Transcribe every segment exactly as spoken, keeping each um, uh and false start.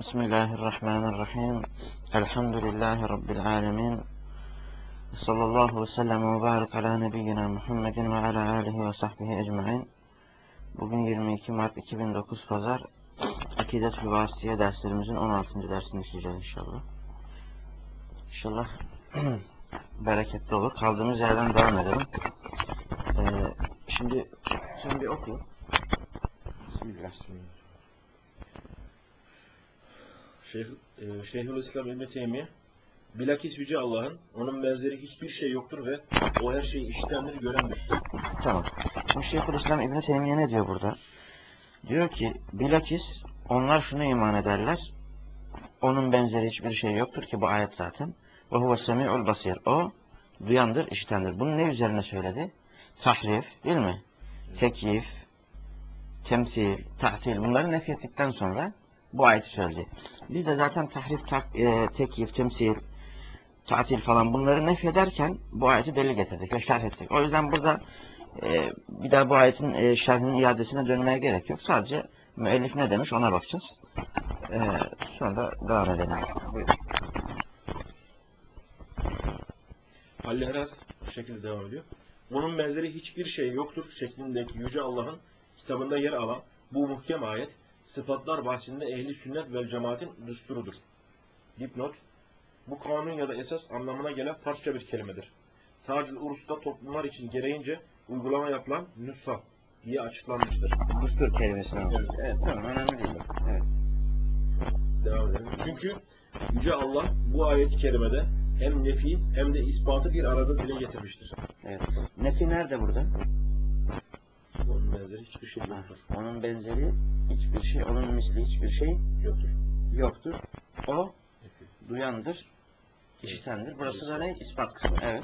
Bismillahirrahmanirrahim. Elhamdülillahi Rabbil alemin. Sallallahu ve sellem ve barik ala nebiyyina Muhammedin ve ala alihi ve sahbihi ecmain. Bugün yirmi iki Mart iki bin dokuz Pazar. Akidet-ül Vasiye derslerimizin on altıncı dersini işleyeceğiz inşallah. İnşallah bereketli olur. Kaldığımız yerden devam edelim. Ee, şimdi sen bir oku. Bismillah. Şeyh, e, Şeyhülislam İbn Teymiye, bilakis Yüce Allah'ın, onun benzeri hiçbir şey yoktur ve o her şeyi işitendir, görendir. Tamam. Şimdi Şeyhülislam İbn Teymiye ne diyor burada? Diyor ki, bilakis onlar şunu iman ederler, onun benzeri hiçbir şey yoktur ki bu ayet zaten. Ve huve semi'ul basir. O duyandır, işitendir. Bunu ne üzerine söyledi? Tahrif, değil mi? Tekyif, temsil, tahtil, bunları nefrettikten sonra bu ayeti söyledi. Biz de zaten tahrif, tak, e, tekyif, temsil, tatil falan bunları nefyederken bu ayeti delil getirdik ve şerh ettik. O yüzden burada e, bir daha bu ayetin e, şerhinin iadesine dönmeye gerek yok. Sadece müellif ne demiş ona bakacağız. E, sonra da devam edelim. Buyurun. Hallehras bu şekilde devam ediyor. Onun benzeri hiçbir şey yoktur şeklindeki Yüce Allah'ın kitabında yer alan bu muhkem ayet, sıfatlar bahsinde ehli sünnet vel cemaatin düsturudur. Dipnot: bu kanun ya da esas anlamına gelen Farsça bir kelimedir. Sadece Urus'ta toplumlar için gereğince uygulama yapılan nüsha diye açıklanmıştır. Düstur kelimesine. Evet. Evet, tamam, önemli değil. Evet. Devam edelim. Çünkü Yüce Allah bu ayet-i kerimede hem nefi hem de ispatı bir arada dile getirmiştir. Evet. Nefi nerede burada? Onun benzeri hiçbir şey yoktur. Ha, onun benzeri hiçbir şey, onun misli hiçbir şey Yoktur. yoktur. O Nefi. duyandır, işitendir. Burası da ne? İspat kısmı. Evet.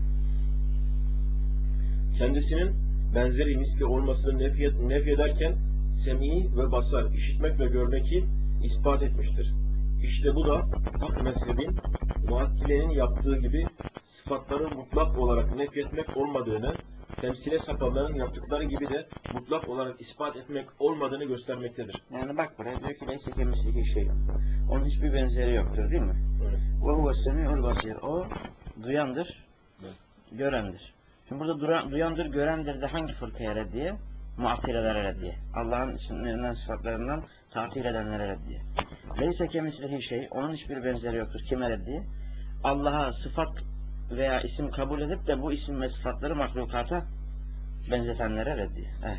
Kendisinin benzeri misli olmasını nefyet, nefyederken sem'i ve basar, işitmek ve görmeki ispat etmiştir. İşte bu da hak mezhebin muattilenin yaptığı gibi sıfatları mutlak olarak nefyetmek olmadığını, temsile sapanların yaptıkları gibi de mutlak olarak ispat etmek olmadığını göstermektedir. Yani bak buraya diyor ki neyse ki misli şey yok. Onun hiçbir benzeri yoktur, değil mi? Evet. Ve huve semi'ul basir. O duyandır, Evet. görendir. Şimdi burada dura, duyandır, görendir de hangi fırkaya reddiye? Muattilelere reddiye. Allah'ın isimlerinden, sıfatlarından tatil edenlere reddiye. Leyse kemislihi şey, onun hiçbir benzeri yoktur. Kime reddiye? Allah'a sıfat veya isim kabul edip de bu isim ve sıfatları mahlukata benzetenlere reddiye. Evet.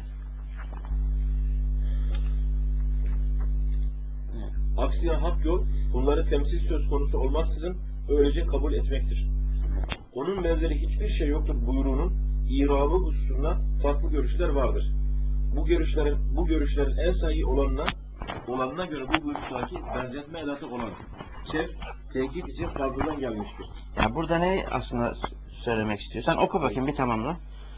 Evet. Aksine hak yol bunları temsil söz konusu olmaksızın öylece kabul etmektir. Onun benzeri hiçbir şey yoktur buyruğunun irabı hususunda farklı görüşler vardır. Bu görüşlerin bu görüşlerin en sahih olanına olanına göre bu buyruktaki benzetme edatı olan şef tekit için fazladan gelmiştir. Ya burada ne aslında söylemek istiyorsan oku bakayım bir tamamla.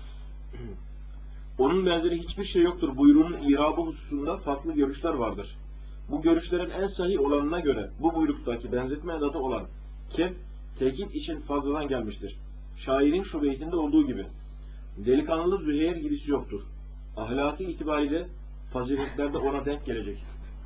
Onun benzeri hiçbir şey yoktur buyruğunun irabı hususunda farklı görüşler vardır. Bu görüşlerin en sahih olanına göre bu buyruktaki benzetme edatı olan kef tekit için fazladan gelmiştir. Şairin şu beytinde olduğu gibi delikanlı Züheyr gibisi yoktur. Ahlaki itibariyle faziletlerde ona denk gelecek.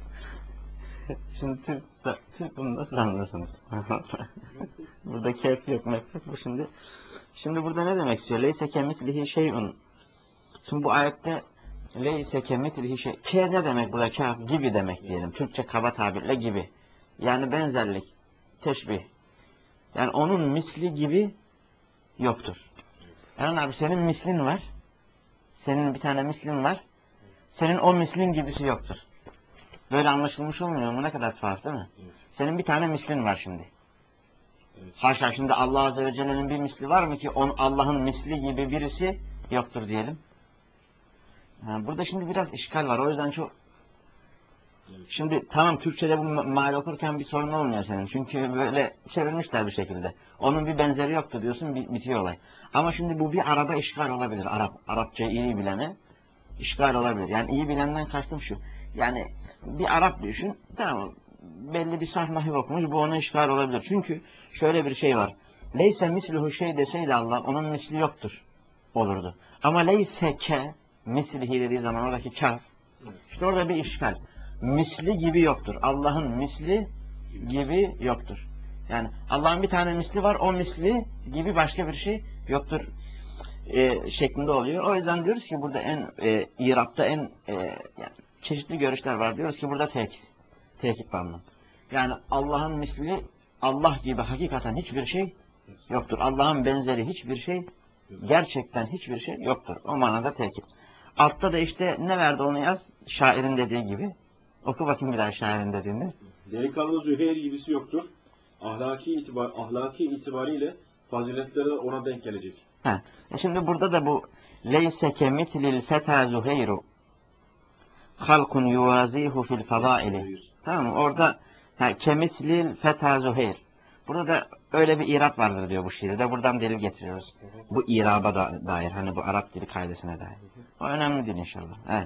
Şimdi Türk, Türk bunu nasıl anlasınız? Burada keyif yok, mektup bu şimdi. Şimdi burada ne demek istiyor? Leyse kemitlihi şeyun. Şimdi bu ayette leyse kemitlihi şey. Ke ne demek burada? Kaf gibi demek diyelim. Türkçe kaba tabirle gibi. Yani benzerlik, teşbih. Yani onun misli gibi yoktur. Yani abi senin mislin var. Senin bir tane mislin var. Senin o mislin gibisi yoktur. Böyle anlaşılmış olmuyor mu? Ne kadar tuhaf değil mi? Evet. Senin bir tane mislin var şimdi. Evet. Haşa şimdi Allah Azze ve Celle'nin bir misli var mı ki Allah'ın misli gibi birisi yoktur diyelim. Yani burada şimdi biraz işgal var. O yüzden çok Evet. şimdi tamam Türkçe'de bu mal okurken bir sorun olmuyor senin. Çünkü böyle çevirmişler bir şekilde. Onun bir benzeri yoktu diyorsun, bitiyor olay. Ama şimdi bu bir araba işgal olabilir. Arap, Arapçayı iyi bilene işgal olabilir. Yani iyi bilenden kastım şu. Yani bir Arap düşün, tamam belli bir sahnahi okumuş, bu ona işgal olabilir. Çünkü şöyle bir şey var. Leyse misluhu şey deseydi Allah, onun misli yoktur olurdu. Ama leyse ke mislihi dediği zaman oradaki kaf, işte orada bir işgal. misli gibi yoktur. Allah'ın misli gibi yoktur. Yani Allah'ın bir tane misli var, o misli gibi başka bir şey yoktur e, şeklinde oluyor. O yüzden diyoruz ki burada en e, İrab'da en e, yani çeşitli görüşler var. Diyoruz ki burada tekit. Tekit bağımlı. Yani Allah'ın misli Allah gibi hakikaten hiçbir şey yoktur. Allah'ın benzeri hiçbir şey, gerçekten hiçbir şey yoktur. O manada tekit. Altta da işte ne verdi onu yaz? Şairin dediği gibi. Oku bakayım bir daha şairin dediğini. Delikanlı Züheyr gibisi yoktur. Ahlaki itibar, ahlaki itibariyle faziletleri de ona denk gelecek. Ha. E şimdi burada da bu leyse kemitlil feta Zuheyru halkun yuvazihu fil fadaili. Tamam mı? Orada ha, kemitlil feta Zuheyr. Burada da öyle bir irab vardır diyor bu şiirde. Buradan delil getiriyoruz. Bu iraba da dair. Hani bu Arap dili kaidesine dair. O önemli değil inşallah. Evet.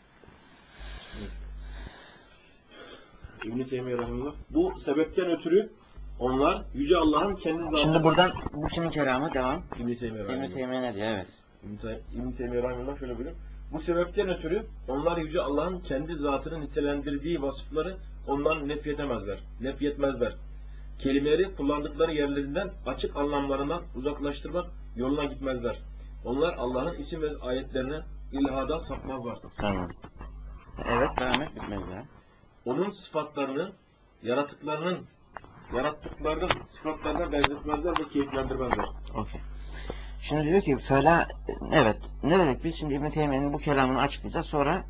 İbn-i Teymiye Rahimullah. Bu sebepten ötürü onlar Yüce Allah'ın kendi zatı. Şimdi buradan bu kimin kelamı? Devam. İbn-i Teymiye Rahimullah. İbn-i Teymiye ne diyor? Evet. İbn-i Teymiye Rahimullah şöyle buyuruyor. Bu sebepten ötürü onlar Yüce Allah'ın kendi zatının nitelendirdiği vasıfları ondan nefyetemezler. Nefyetmezler. Kelimeleri kullandıkları yerlerinden açık anlamlarından uzaklaştırmak yoluna gitmezler. Onlar Allah'ın isim ve ayetlerine ilhada sapmazlar. Tamam. Evet, devam et, bitmez ya. Onun sıfatlarını yaratıklarının yarattıklarının sıfatlarına benzetmezler ve keyiflendirmezler. Okay. Şimdi diyor ki fela, evet, ne dedik biz? Şimdi İbn-i Teymiye'nin bu kelamını açıklayacağız. Sonra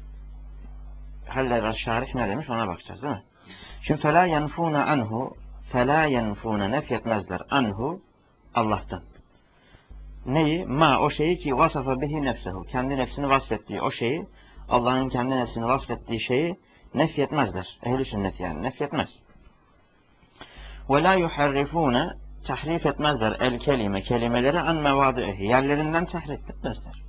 Haller Şarih ne demiş ona bakacağız değil mi? Şimdi fela yenfuna anhu, fela yenfuna nefyetmezler anhu, Allah'tan. Neyi? Ma, o şeyi ki vasafa bihi nefsehu, kendi nefsini vasfettiği o şeyi, Allah'ın kendi nefsini vasfettiği şeyi nefyetmezler. Ehl-i sünnet yani nefyetmez. Ve la yuharrifune, tahrif etmezler el kelime, kelimeleri an mevadihi, yerlerinden tahrif etmezler.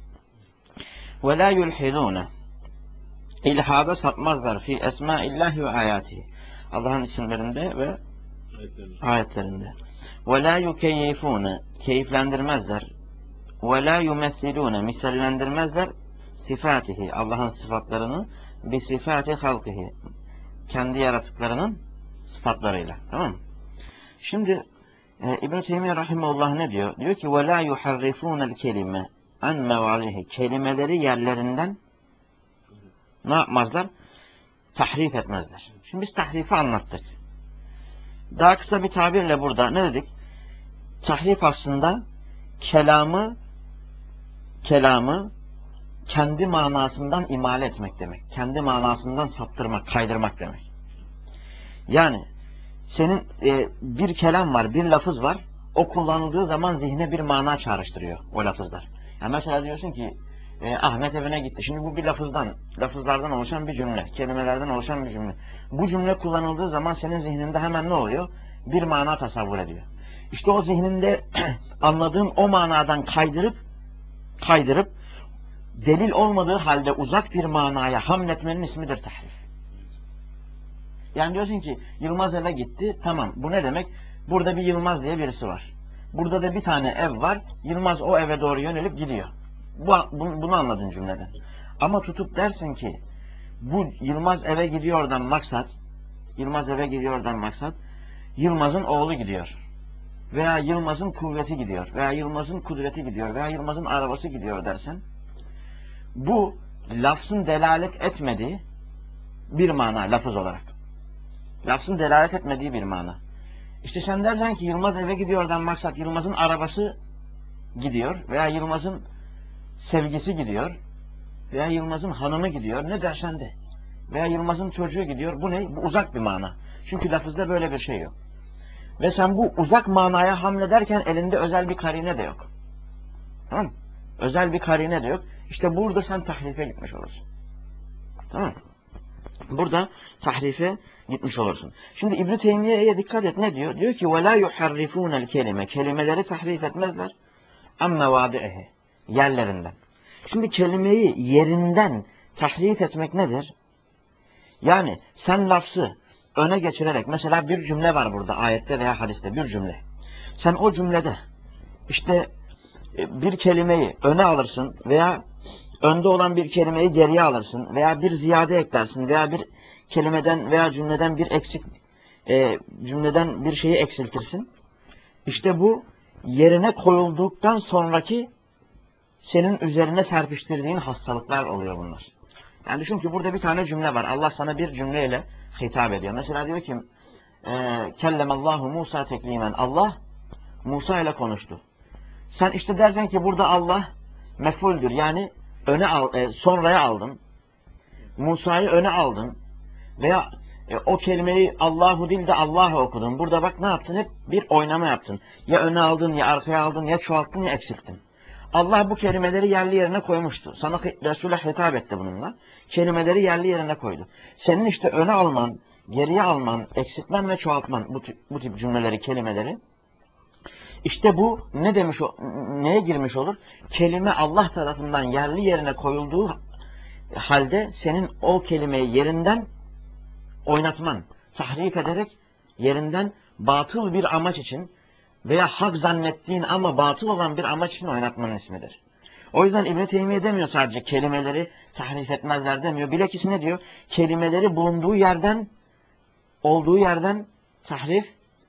Ve la yulhidune, ilhada sapmazlar fi esmaillahi ve ayatihi, Allah'ın isimlerinde ve ayetlerinde. Ve la yukeyyifune, keyiflendirmezler. Ve la yumessilune, misallendirmezler sifatihi, Allah'ın sıfatlarını bi sifati halkihi, kendi yaratıklarının sıfatlarıyla. Tamam mı? Şimdi e, İbn-i Teymiye Rahimullah ne diyor? Diyor ki وَلَا يُحَرِّفُونَ الْكَلِمَ عَنْ مَوَالِهِ, kelimeleri yerlerinden ne yapmazlar? Tahrif etmezler. Şimdi biz tahrifi anlattık. Daha kısa bir tabirle burada ne dedik? Tahrif aslında kelamı kelamı kendi manasından imale etmek demek. Kendi manasından saptırmak, kaydırmak demek. Yani senin e, bir kelam var, bir lafız var. O kullanıldığı zaman zihne bir mana çağrıştırıyor o lafızlar. Yani mesela diyorsun ki e, Ahmet evine gitti. Şimdi bu bir lafızdan, lafızlardan oluşan bir cümle, kelimelerden oluşan bir cümle. Bu cümle kullanıldığı zaman senin zihninde hemen ne oluyor? Bir mana tasavvur ediyor. İşte o zihninde anladığın o manadan kaydırıp kaydırıp delil olmadığı halde uzak bir manaya hamletmenin ismidir tahrif. Yani diyorsun ki Yılmaz eve gitti. Tamam. Bu ne demek? Burada bir Yılmaz diye birisi var. Burada da bir tane ev var. Yılmaz o eve doğru yönelip gidiyor. Bu, bunu anladın cümleden. Ama tutup dersin ki bu Yılmaz eve gidiyordan maksat Yılmaz eve gidiyordan maksat Yılmaz'ın oğlu gidiyor. Veya Yılmaz'ın kuvveti gidiyor. Veya Yılmaz'ın kudreti gidiyor. Veya Yılmaz'ın arabası gidiyor dersen bu lafzın delalet etmediği bir mana lafız olarak. Lafzın delalet etmediği bir mana. İşte sen dersen ki Yılmaz eve gidiyordan maksat Yılmaz'ın arabası gidiyor veya Yılmaz'ın sevgisi gidiyor veya Yılmaz'ın hanımı gidiyor, ne dersen de. Veya Yılmaz'ın çocuğu gidiyor. Bu ne? Bu uzak bir mana. Çünkü lafızda böyle bir şey yok. Ve sen bu uzak manaya hamlederken elinde özel bir karine de yok. Tamam mı? Özel bir karine de yok. İşte burada sen tahrife gitmiş olursun. Tamam mı? Burada tahrife gitmiş olursun. Şimdi İbn-i Teymiye'ye dikkat et, ne diyor? Diyor ki وَلَا يُحَرِّفُونَ الْكَلِمَ, kelimeleri tahrif etmezler. اَمَّ وَادِعِهِ, yerlerinden. Şimdi kelimeyi yerinden tahrif etmek nedir? Yani sen lafzı öne geçirerek, mesela bir cümle var burada ayette veya hadiste, bir cümle. Sen o cümlede işte bir kelimeyi öne alırsın veya önde olan bir kelimeyi geriye alırsın veya bir ziyade eklersin veya bir kelimeden veya cümleden bir eksik e, cümleden bir şeyi eksiltirsin. İşte bu yerine koyulduktan sonraki senin üzerine serpiştirdiğin hastalıklar oluyor bunlar. Yani düşün ki burada bir tane cümle var. Allah sana bir cümleyle hitap ediyor. Mesela diyor ki e, kellemallahu Musa teklimen. Allah Musa ile konuştu. Sen işte dersen ki burada Allah mefuldür. Yani öne al, e, sonraya aldın. Musa'yı öne aldın. Veya e, o kelimeyi Allahu değil de Allah'ı okudun. Burada bak ne yaptın? Hep bir oynama yaptın. Ya öne aldın, ya arkaya aldın, ya çoğalttın, ya eksilttin. Allah bu kelimeleri yerli yerine koymuştu. Sana Resul'e hitap etti bununla. Kelimeleri yerli yerine koydu. Senin işte öne alman, geriye alman, eksiltmen ve çoğaltman bu tip, bu tip cümleleri, kelimeleri. İşte bu ne demiş, neye girmiş olur? Kelime Allah tarafından yerli yerine koyulduğu halde senin o kelimeyi yerinden oynatman, tahrif ederek yerinden batıl bir amaç için veya hak zannettiğin ama batıl olan bir amaç için oynatmanın ismidir. O yüzden İbn-i Teymiye demiyor sadece kelimeleri tahrif etmezler demiyor. Bilakis ne diyor? Kelimeleri bulunduğu yerden, olduğu yerden tahrif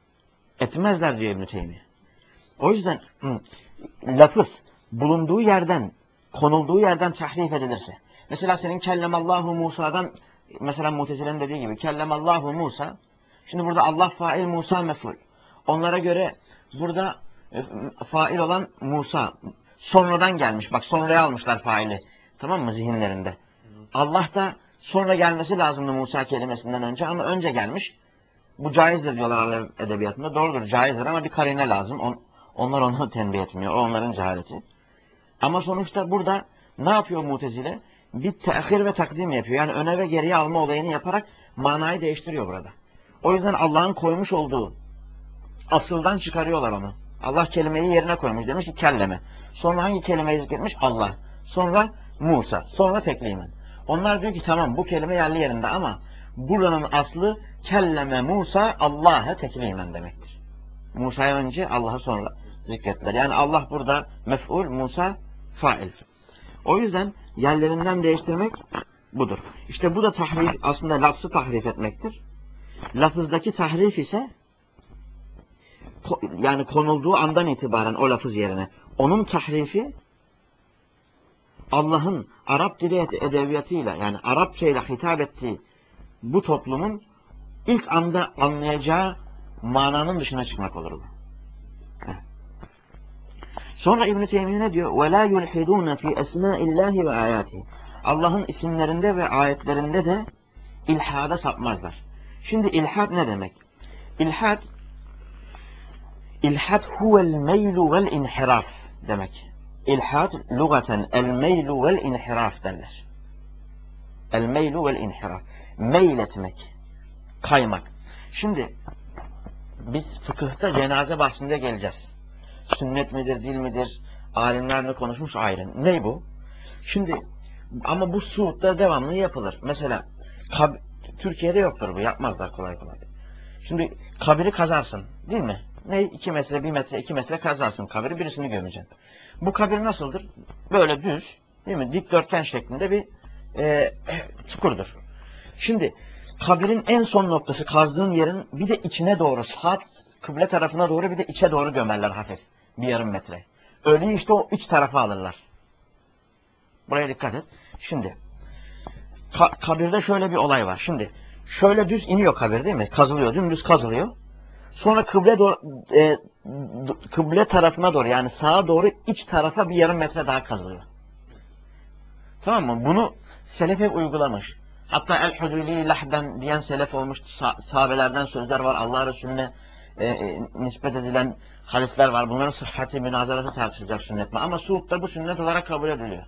etmezler diyor İbn-i Teymiye. O yüzden hı, lafız bulunduğu yerden, konulduğu yerden tahrif edilirse. Mesela senin kellemallahu Musa'dan, mesela Mutezile'nin dediği gibi kellemallahu Musa. Şimdi burada Allah fail, Musa mef'ul. Onlara göre burada e, fail olan Musa sonradan gelmiş. Bak sonraya almışlar faili. Tamam mı zihinlerinde? Allah da sonra gelmesi lazımdı Musa kelimesinden önce ama önce gelmiş. Bu caizdir diyorlar Arap edebiyatında. Doğrudur, caizdir ama bir karine lazım. On, onlar onu tembih etmiyor. O onların cehaleti. Ama sonuçta burada ne yapıyor Mutezile? Bir tehir ve takdim yapıyor. Yani öne ve geriye alma olayını yaparak manayı değiştiriyor burada. O yüzden Allah'ın koymuş olduğu asıldan çıkarıyorlar onu. Allah kelimeyi yerine koymuş. Demiş ki kelleme. Sonra hangi kelimeyi zikretmiş? Allah. Sonra Musa. Sonra teklimen. Onlar diyor ki tamam bu kelime yerli yerinde ama buranın aslı kelleme Musa Allah'a teklimen demektir. Musa'ya önce Allah'a sonra zikrettiler. Yani Allah burada mef'ul, Musa fail. O yüzden yerlerinden değiştirmek budur. İşte bu da tahrif, aslında lafzı tahrif etmektir. Lafızdaki tahrif ise yani konulduğu andan itibaren o lafız yerine onun tahrifi Allah'ın Arap dili edebiyatıyla yani Arapça ile hitap ettiği bu toplumun ilk anda anlayacağı mananın dışına çıkmak olur bu. Sonra İbn-i Teymiye ne diyor? وَلَا يُلْحِدُونَ فِي أَسْمَاءِ اللّٰهِ وَآيَاتِهِ Allah'ın isimlerinde ve ayetlerinde de ilhada sapmazlar. Şimdi ilhad ne demek? İlhad İlhad huvel meylu vel inhiraf demek. İlhad lugaten el meylu vel inhiraf derler. El meylu vel inhiraf. Meyletmek, kaymak. Şimdi biz fıkıhta cenaze bahsinde geleceğiz. Sünnet midir, dil midir? Alimlerle konuşmuş ayrı. Ne bu? Şimdi ama bu Suud'da devamlı yapılır. Mesela kab Türkiye'de yoktur bu. Yapmazlar kolay kolay. Şimdi kabiri kazarsın. Değil mi? Ne? iki metre, bir metre, iki metre kazarsın kabiri. Birisini gömeceksin. Bu kabir nasıldır? Böyle düz. Değil mi? Dikdörtgen şeklinde bir e, çukurdur. Şimdi kabirin en son noktası kazdığın yerin bir de içine doğru sağ kıble tarafına doğru bir de içe doğru gömerler hafif. Bir yarım metre. Ölüyü işte o iç tarafa alırlar. Buraya dikkat et. Şimdi ka kabirde şöyle bir olay var. Şimdi şöyle düz iniyor kabir değil mi? Kazılıyor. Dümdüz kazılıyor. Sonra kıble doğru, e, kıble tarafına doğru yani sağa doğru iç tarafa bir yarım metre daha kazılıyor. Tamam mı? Bunu selef hep uygulamış. Hatta el-hudûli lahden diyen selef olmuş. Sahabelerden sözler var. Allah Resulüne e, e, nispet edilen hadisler var. Bunların sıhhati münazarası tartışılacak sünnet mi? Ama Suud'da bu sünnet olarak kabul ediliyor.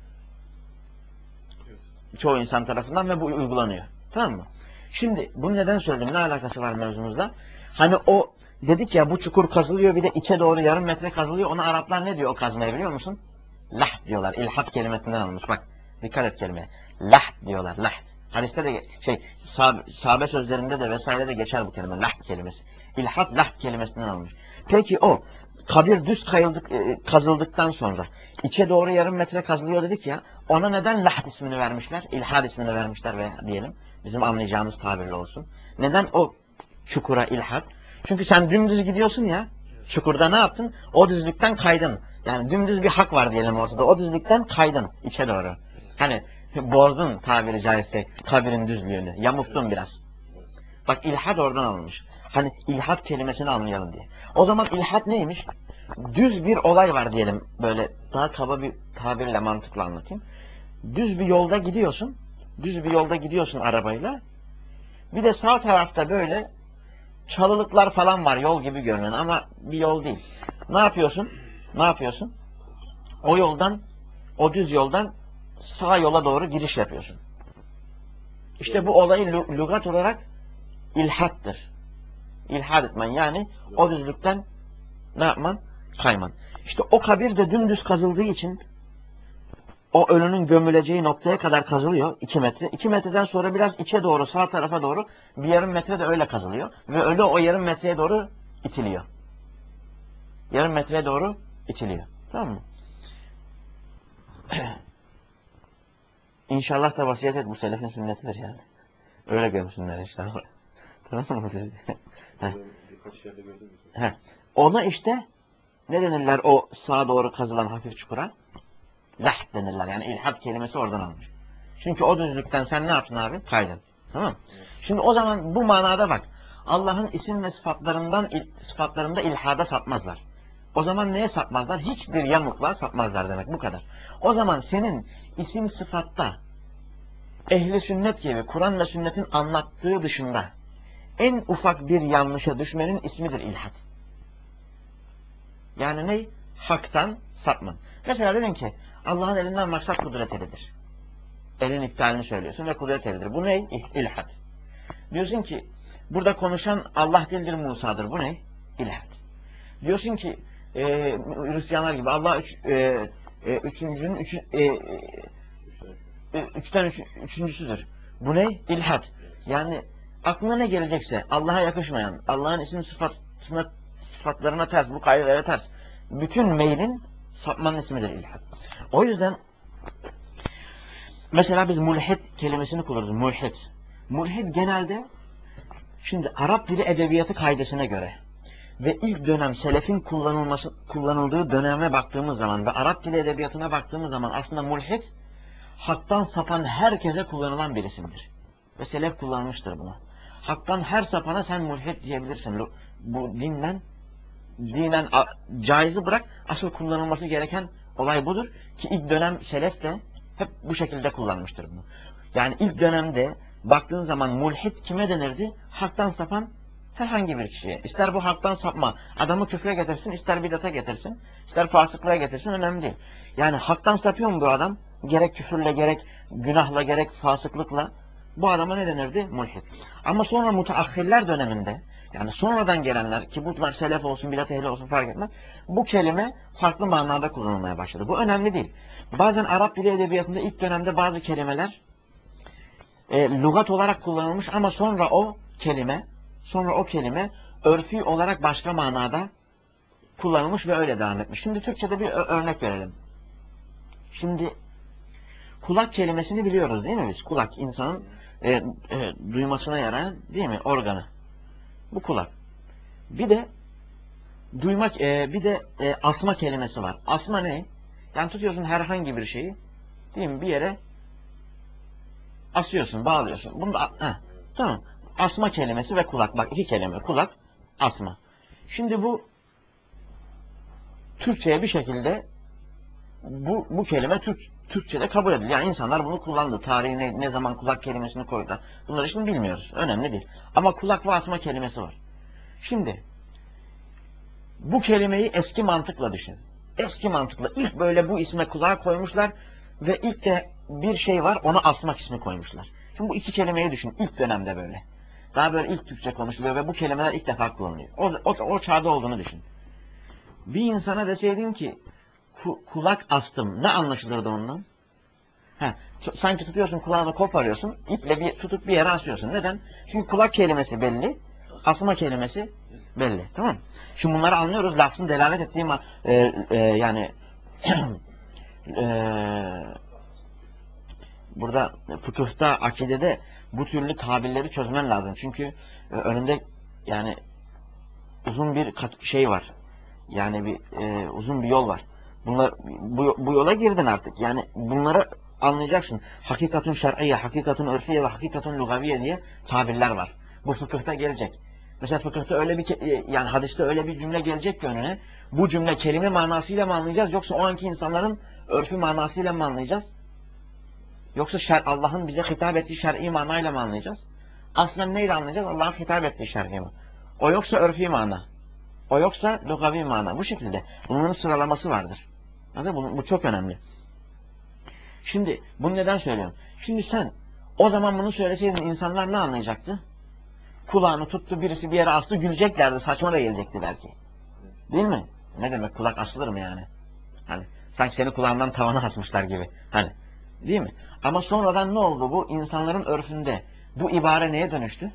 Çoğu insan tarafından ve bu uygulanıyor. Tamam mı? Şimdi bunu neden söyledim? Ne alakası var mevzumuzda? Hani o dedik ya bu çukur kazılıyor bir de içe doğru yarım metre kazılıyor. Ona Araplar ne diyor o kazmaya biliyor musun? Lahd diyorlar. İlhat kelimesinden alınmış. Bak dikkat et kelimeye. Lahd diyorlar. Lahd. Hadiste de şey sahabe, sahabe sözlerinde de vesaire de geçer bu kelime. Lahd kelimesi. İlhat lahd kelimesinden alınmış. Peki o kabir düz kayıldık, e, kazıldıktan sonra içe doğru yarım metre kazılıyor dedik ya. ona neden lahd ismini vermişler? İlhad ismini vermişler veya diyelim. Bizim anlayacağımız tabirle olsun. Neden o çukura ilhad? Çünkü sen dümdüz gidiyorsun ya. Çukurda ne yaptın? O düzlükten kaydın. Yani dümdüz bir hak var diyelim ortada. O düzlükten kaydın içe doğru. Hani bozdun tabiri caizse kabirin düzlüğünü. Yamuktun biraz. Bak ilhad oradan alınmış. Hani ilhad kelimesini anlayalım diye. O zaman ilhad neymiş? Düz bir olay var diyelim. Böyle daha kaba bir tabirle mantıklı anlatayım. Düz bir yolda gidiyorsun. Düz bir yolda gidiyorsun arabayla. Bir de sağ tarafta böyle çalılıklar falan var yol gibi görünen ama bir yol değil. Ne yapıyorsun? Ne yapıyorsun? O yoldan, o düz yoldan sağ yola doğru giriş yapıyorsun. İşte bu olayı lügat olarak ilhattır. İlhad etmen yani o düzlükten ne yapman? Kayman. İşte o kabir de dümdüz kazıldığı için o ölünün gömüleceği noktaya kadar kazılıyor. iki metre. iki metreden sonra biraz içe doğru, sağ tarafa doğru bir yarım metre de öyle kazılıyor. Ve ölü o yarım metreye doğru itiliyor. Yarım metreye doğru itiliyor. Tamam mı? İnşallah da vasiyet et, bu selefin sünnetidir yani. Öyle gömsünler inşallah. Tamam mı? Birkaç yerde gördüm. Heh. Ona işte ne denirler o sağa doğru kazılan hafif çukura? Lahd denirler. Yani ilhad kelimesi oradan almış. Çünkü o düzlükten sen ne yaptın abi? Kaydın. Tamam mı? Evet. Şimdi o zaman bu manada bak. Allah'ın isim ve sıfatlarından sıfatlarında ilhada sapmazlar. O zaman neye sapmazlar? Hiçbir yamukluğa sapmazlar demek. Bu kadar. O zaman senin isim sıfatta ehli sünnet gibi Kur'an ve sünnetin anlattığı dışında en ufak bir yanlışa düşmenin ismidir ilhad. Yani ne? Haktan sapman. Mesela dedin ki Allah'ın elinden maksat kudret elidir. Elin iptalini söylüyorsun ve kudret elidir. Bu ne? İlhad. Diyorsun ki burada konuşan Allah değildir, Musa'dır. Bu ne? İlhad. Diyorsun ki e, Hristiyanlar gibi Allah üç, e, e, üçüncünün üç, e, e, üçten üç, üçüncüsüdür. Bu ne? İlhad. Yani aklına ne gelecekse Allah'a yakışmayan, Allah'ın isim sıfatına, sıfatlarına ters, bu kaidelere ters bütün meylin sapmanın ismidir ilhad. O yüzden mesela biz mulhid kelimesini kullanırız. Mulhid. Mulhid genelde şimdi Arap dili edebiyatı kaidesine göre ve ilk dönem selefin kullanılması kullanıldığı döneme baktığımız zaman ve Arap dili edebiyatına baktığımız zaman aslında mulhid haktan sapan herkese kullanılan bir isimdir. Ve selef kullanmıştır bunu. Haktan her sapana sen mulhid diyebilirsin. Bu dinlen dinen caizi bırak, asıl kullanılması gereken olay budur ki ilk dönem selef de hep bu şekilde kullanmıştır bunu. Yani ilk dönemde baktığın zaman mulhid kime denirdi? Haktan sapan herhangi bir kişiye. İster bu haktan sapma adamı küfre getirsin, ister bidata getirsin, ister fasıklığa getirsin, önemli değil. Yani haktan sapıyor mu bu adam? Gerek küfürle, gerek günahla, gerek fasıklıkla bu adama ne denirdi? Mulhid. Ama sonra mutaahhirler döneminde, yani sonradan gelenler ki bunlar selef olsun, bidat ehli olsun fark etmez, bu kelime farklı manada kullanılmaya başladı. Bu önemli değil. Bazen Arap dili edebiyatında ilk dönemde bazı kelimeler e, lügat olarak kullanılmış ama sonra o kelime sonra o kelime örfi olarak başka manada kullanılmış ve öyle devam etmiş. Şimdi Türkçe'de bir örnek verelim. Şimdi kulak kelimesini biliyoruz değil mi biz? Kulak insanın e, e, duymasına yarayan değil mi? Organı. Bu kulak. Bir de duymak, e, bir de e, asma kelimesi var. Asma ne? Yani tutuyorsun herhangi bir şeyi, değil mi? Bir yere asıyorsun, bağlıyorsun. Bunu da, heh, tamam. Asma kelimesi ve kulak. Bak iki kelime. Kulak, asma. Şimdi bu Türkçe'ye bir şekilde bu, bu kelime Türk, Türkçe'de kabul edilir. Yani insanlar bunu kullandı. Tarihi ne, ne zaman kulak kelimesini koydular. Bunları şimdi bilmiyoruz. Önemli değil. Ama kulak ve asma kelimesi var. Şimdi bu kelimeyi eski mantıkla düşün. Eski mantıkla. İlk böyle bu isme kulağa koymuşlar ve ilk de bir şey var ona asmak ismi koymuşlar. Şimdi bu iki kelimeyi düşün. İlk dönemde böyle. Daha böyle ilk Türkçe konuşuluyor ve bu kelimeler ilk defa kullanılıyor. O, o, o çağda olduğunu düşün. Bir insana deseydin ki ku, kulak astım. Ne anlaşılırdı ondan? Heh, sanki tutuyorsun kulağını koparıyorsun. İple bir, tutup bir yere asıyorsun. Neden? Çünkü kulak kelimesi belli. Asma kelimesi belli. Tamam. Şimdi bunları anlıyoruz. Lafzın delalet ettiği e, e, yani e, burada fıkıhta, akidede bu türlü tabirleri çözmen lazım. Çünkü e, önünde yani uzun bir kat, şey var. Yani bir e, uzun bir yol var. Bunlar bu, bu yola girdin artık. Yani bunları anlayacaksın. Hakikatun şer'iyye, hakikatun örfiye ve hakikatun lugaviye diye tabirler var. Bu fıkıhta gelecek. Mesela fıkıhta öyle bir yani hadiste öyle bir cümle gelecek ki önüne. Bu cümle kelime manasıyla mı anlayacağız yoksa o anki insanların örfü manasıyla mı anlayacağız? Yoksa şer, Allah'ın bize hitap ettiği şer'i manayla mı anlayacağız? Aslında neyle anlayacağız? Allah'ın hitap ettiği şer'i mi? O yoksa örfi mana. O yoksa lugavi mana. Bu şekilde. Bunların sıralaması vardır. Anladın mı? Bu, bu çok önemli. Şimdi bunu neden söylüyorum? Şimdi sen o zaman bunu söyleseydin insanlar ne anlayacaktı? Kulağını tuttu, birisi bir yere astı, güleceklerdi, saçma da gelecekti belki. Değil mi? Ne demek kulak asılır mı yani? Hani sanki seni kulağından tavana asmışlar gibi. Hani değil mi? Ama sonradan ne oldu bu? İnsanların örfünde bu ibare neye dönüştü?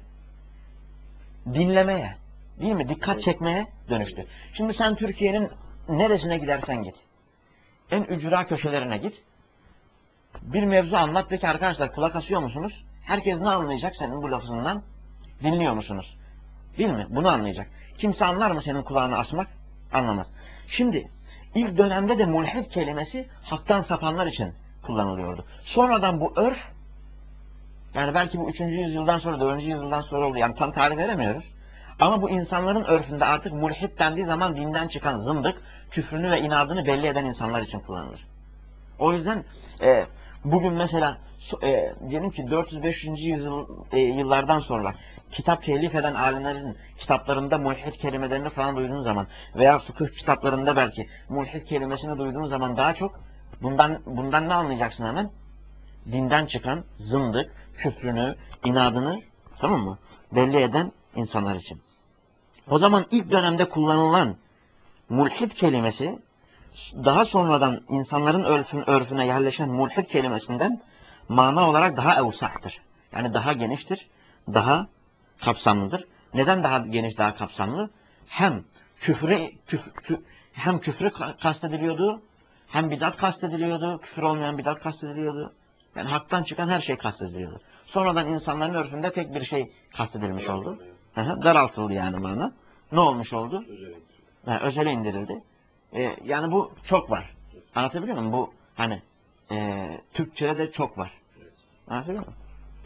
Dinlemeye. Değil mi? Dikkat çekmeye dönüştü. Şimdi sen Türkiye'nin neresine gidersen git. En ücra köşelerine git. Bir mevzu anlat de ki arkadaşlar kulak asıyor musunuz? Herkes ne anlayacak senin bu lafından? Dinliyor musunuz? Değil mi? Bunu anlayacak. Kimse anlar mı senin kulağını asmak? Anlamaz. Şimdi ilk dönemde de mulhid kelimesi haktan sapanlar için kullanılıyordu. Sonradan bu örf, yani belki bu üçüncü yüzyıldan sonra, dördüncü yüzyıldan sonra oldu. Yani tam tarih veremiyoruz. Ama bu insanların örfünde artık mulhid dendiği zaman dinden çıkan zındık, küfrünü ve inadını belli eden insanlar için kullanılır. O yüzden e, bugün mesela e, diyelim ki dört yüz beş yüz yüzyıl, e, yıllardan sonra kitap telif eden alimlerin kitaplarında mulhid kelimelerini falan duyduğun zaman veya fıkıh kitaplarında belki mulhid kelimesini duyduğun zaman daha çok bundan bundan ne anlayacaksın hemen? Dinden çıkan zındık, küfrünü, inadını, tamam mı? Belli eden insanlar için. O zaman ilk dönemde kullanılan mulhid kelimesi daha sonradan insanların örfün, örfüne yerleşen mulhid kelimesinden mana olarak daha evsahtır. Yani daha geniştir, daha kapsamlıdır. Neden daha geniş, daha kapsamlı? Hem küfrü, küf, kü, hem küfrü kastediliyordu, hem bidat kastediliyordu, küfür olmayan bidat kastediliyordu. Yani haktan çıkan her şey kastediliyordu. Sonradan insanların örfünde tek bir şey kastedilmiş oldu. Daraltıldı yani mana. Ne olmuş oldu? Yani özele indirildi. Ee, yani bu çok var. Anlatabiliyor muyum? Bu hani e, Türkçe'de de çok var. Anlatabiliyor muyum?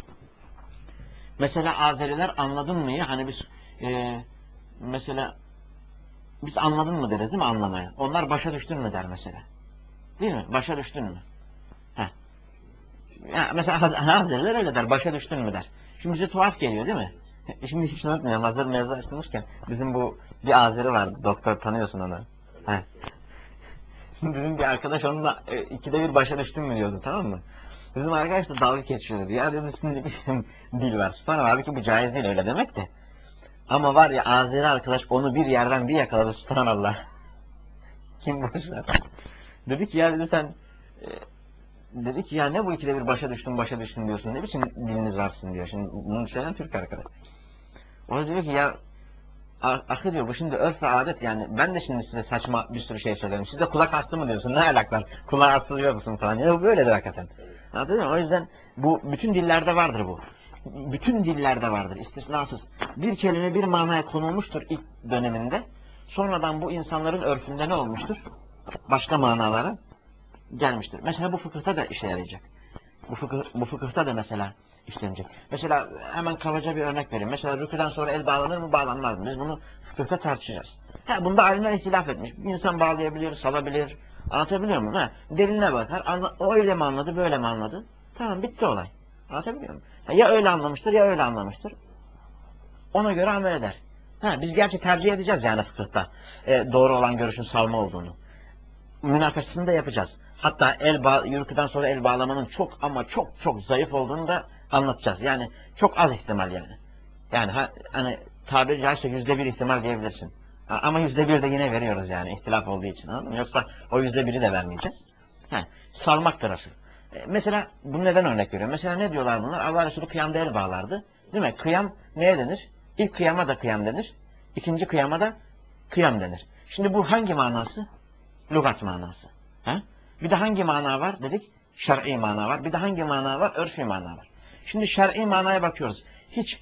Mesela Azeriler anladın mı ya? Hani biz e, mesela biz anladın mı deriz değil mi anlamaya? Onlar başa düştün mü der mesela. Değil mi? Başa düştün mü? Heh. Ya mesela Azeriler öyle der. Başa düştün mü der. Şimdi bize tuhaf geliyor değil mi? Şimdi hiç unutmuyorum. Hazır mevzu açılmışken bizim bu bir Azeri vardı. Doktor, tanıyorsun onu. Heh. Bizim bir arkadaş onunla e, ikide bir başa düştün mü diyordu, tamam mı? Bizim arkadaş da dalga geçiyordu. Ya dedi üstünde bir dil var. Sonra halbuki bu caiz değil öyle demek de. Ama var ya Azeri arkadaş onu bir yerden bir yakaladı, subhanallah. Kim boşver. Dedi ki ya dedi sen e, dedi ki ya ne bu ikide bir başa düştün başa düştün diyorsun. Ne biçim diliniz varsın diyor. Şimdi bunu söyleyen Türk arkadaş. O diyor ki ya akı diyor bu şimdi örf ve adet, yani ben de şimdi size saçma bir sürü şey söylerim. Siz de kulak astı mı diyorsun, ne alaklar? Kulak astırıyor musun falan. Ya böyledir hakikaten. Anladın mı? O yüzden bu bütün dillerde vardır bu. Bütün dillerde vardır istisnasız. Bir kelime bir manaya konulmuştur ilk döneminde. Sonradan bu insanların örfünde ne olmuştur? Başka manalara gelmiştir. Mesela bu fıkıhta da işe yarayacak. Bu, fıkıh, bu fıkıhta da mesela işlenecek. Mesela hemen kabaca bir örnek vereyim. Mesela rüküden sonra el bağlanır mı bağlanmaz mı? Biz bunu fıkıhta tartışacağız. Ha, bunda alimler ihtilaf etmiş. Bir insan bağlayabilir, salabilir. Anlatabiliyor muyum? Ha, deliline bakar. Anla, o öyle mi anladı, böyle mi anladı? Tamam, bitti olay. Anlatabiliyor muyum? Ha, ya öyle anlamıştır ya öyle anlamıştır. Ona göre amel eder. Ha, biz gerçi tercih edeceğiz yani fıkıhta. E, doğru olan görüşün salma olduğunu. Münakaşasını da yapacağız. Hatta el bağ, yürküden sonra el bağlamanın çok ama çok çok zayıf olduğunu da anlatacağız. Yani çok az ihtimal yani. Yani ha, hani tabiri caizse yüzde bir ihtimal diyebilirsin. Ha, ama yüzde bir de yine veriyoruz yani ihtilaf olduğu için, anladın mı? Yoksa o yüzde biri de vermeyeceğiz. Ha, salmaktır asıl. E, mesela bunu neden örnek veriyorum? Mesela ne diyorlar bunlar? Allah Resulü kıyamda el bağlardı. Değil mi? Kıyam neye denir? İlk kıyama da kıyam denir. İkinci kıyama da kıyam denir. Şimdi bu hangi manası? Lügat manası. Ha? Bir de hangi mana var dedik? şer'i mana var. Bir de hangi mana var? Örfi mana var. Şimdi şer'i manaya bakıyoruz. Hiç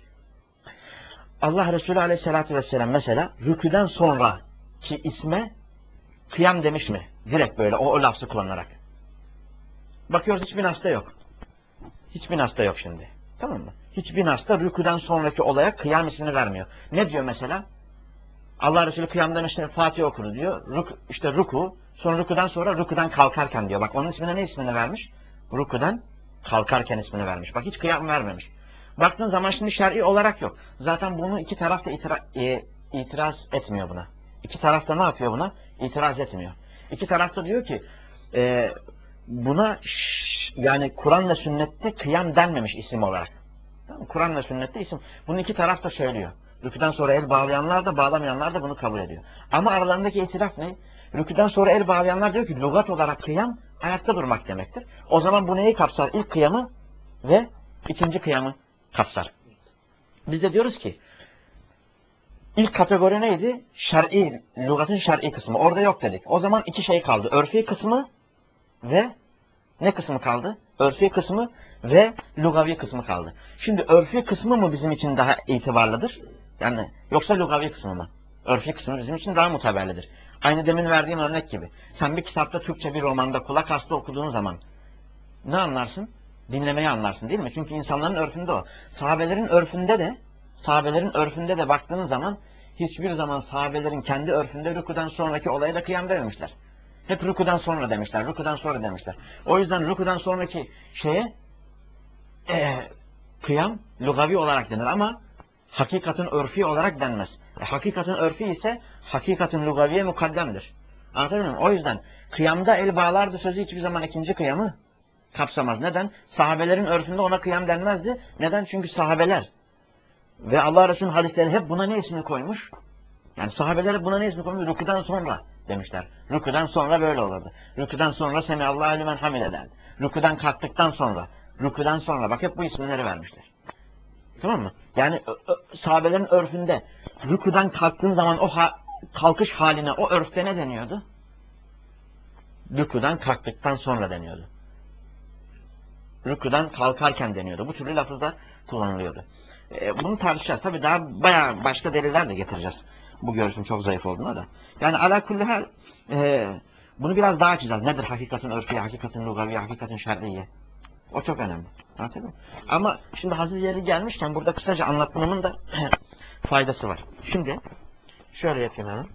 Allah Resulü Aleyhisselatü Vesselam mesela rüküden sonra ki isme kıyam demiş mi? Direkt böyle o, o lafzı kullanarak. Bakıyoruz hiçbir nasta yok. Hiçbir nasta yok şimdi. Tamam mı? Hiçbir nasta rüküden sonraki olaya kıyam ismini vermiyor. Ne diyor mesela? Allah Resulü kıyamdan işte Fatiha okunu diyor. Ruk, işte ruku. Sonra rükudan sonra rükudan kalkarken diyor. Bak onun ismine ne ismini vermiş? Rükudan kalkarken ismini vermiş. Bak hiç kıyam vermemiş. Baktığın zaman şimdi şer'i olarak yok. Zaten bunu iki taraf da itira, e, itiraz etmiyor buna. İki taraf da ne yapıyor buna? İtiraz etmiyor. İki taraf da diyor ki e, buna şş, yani Kur'an ve sünnette kıyam denmemiş isim olarak. Tamam, Kur'an ve sünnette isim. Bunu iki taraf da söylüyor. Rüküden sonra el bağlayanlar da bağlamayanlar da bunu kabul ediyor. Ama aralarındaki itiraf ne? Rüküden sonra el bağlayanlar diyor ki lügat olarak kıyam ayakta durmak demektir. O zaman bu neyi kapsar? İlk kıyamı ve ikinci kıyamı kapsar. Biz de diyoruz ki ilk kategori neydi? Şer'i, lügatın şer'i kısmı. Orada yok dedik. O zaman iki şey kaldı. Örfi kısmı ve ne kısmı kaldı? Örfi kısmı ve lugavi kısmı kaldı. Şimdi örfi kısmı mı bizim için daha itibarlıdır? Yani yoksa lugavi kısmı mı? Örfi kısmı bizim için daha muteberlidir. Aynı demin verdiğim örnek gibi. Sen bir kitapta Türkçe bir romanda kulak hasta okuduğun zaman ne anlarsın? Dinlemeyi anlarsın değil mi? Çünkü insanların örfünde o. Sahabelerin örfünde de sahabelerin örfünde de baktığınız zaman hiçbir zaman sahabelerin kendi örfünde rükudan sonraki olaya da kıyam dememişler. Hep rükudan sonra demişler, rükudan sonra demişler. O yüzden rükudan sonraki şeye e, kıyam lugavi olarak denir ama hakikatin örfi olarak denmez. E, hakikatin örfi ise hakikatin lugaviye mukaddemdir. Anlatabiliyor muyum? O yüzden kıyamda el bağlardı sözü hiçbir zaman ikinci kıyamı kapsamaz. Neden? Sahabelerin örfünde ona kıyam denmezdi. Neden? Çünkü sahabeler ve Allah Resulü'nün hadisleri hep buna ne ismini koymuş? Yani sahabeler buna ne ismini koymuş? Rükudan sonra demişler. Rükudan sonra böyle olurdu. Rükudan sonra Semihallahu limen hamide derdi. Rükudan kalktıktan sonra. Rükudan sonra. Bak hep bu isimleri vermişler. Tamam mı? Yani ö, ö, sahabelerin örfünde rükudan kalktığın zaman o ha, kalkış haline o örfte ne deniyordu? Rükudan kalktıktan sonra deniyordu. Rükudan kalkarken deniyordu. Bu türlü lafızlar kullanılıyordu. E, bunu tartışacağız. Tabii daha bayağı başka deliller de getireceğiz. Bu görüşün çok zayıf olduğuna da. Yani ala kulli hal e, bunu biraz daha açacağız. Nedir hakikatin örfiye, hakikatin lugaviye, hakikatin şer'iye? O çok önemli. Anladın mı? Ama şimdi hazır yeri gelmişken burada kısaca anlatmamın da faydası var. Şimdi şöyle yapayım hemen.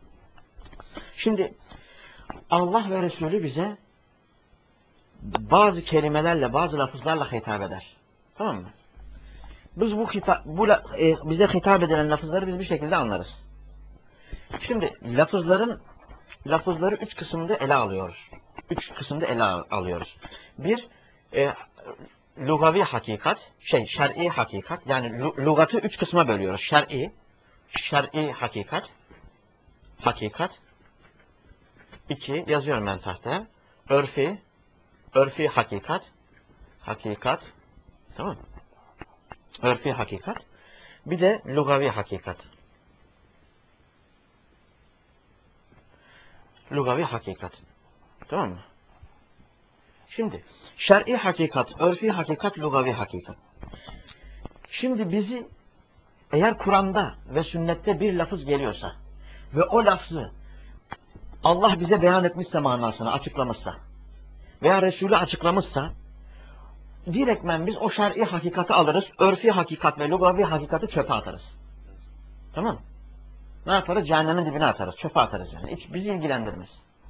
Şimdi Allah ve Resulü bize bazı kelimelerle, bazı lafızlarla hitap eder. Tamam mı? Biz bu, hitap, bu e, bize hitap edilen lafızları biz bir şekilde anlarız. Şimdi lafızların lafızları üç kısımda ele alıyoruz. Üç kısımda ele alıyoruz. Bir, e, lugavi hakikat, şey şer'i hakikat. Yani lugatı üç kısma bölüyoruz. Şer'i, şer'i hakikat, hakikat. İki, yazıyorum ben tahtaya. Örfi, örfi hakikat, hakikat. Tamam mı? Örfi hakikat. Bir de lugavi hakikat. Lugavi hakikat. Tamam mı? Şimdi şer'i hakikat, örfi hakikat, lugavi hakikat. Şimdi bizi eğer Kur'an'da ve sünnette bir lafız geliyorsa ve o lafzı Allah bize beyan etmişse manasını açıklamışsa veya Resulü açıklamışsa direktmen biz o şer'i hakikati alırız, örfi hakikat ve lugavi hakikati çöpe atarız. Tamam mı? Ne yaparız? Cehennemin dibine atarız, çöpe atarız yani. Hiç bizi ilgilendirmez.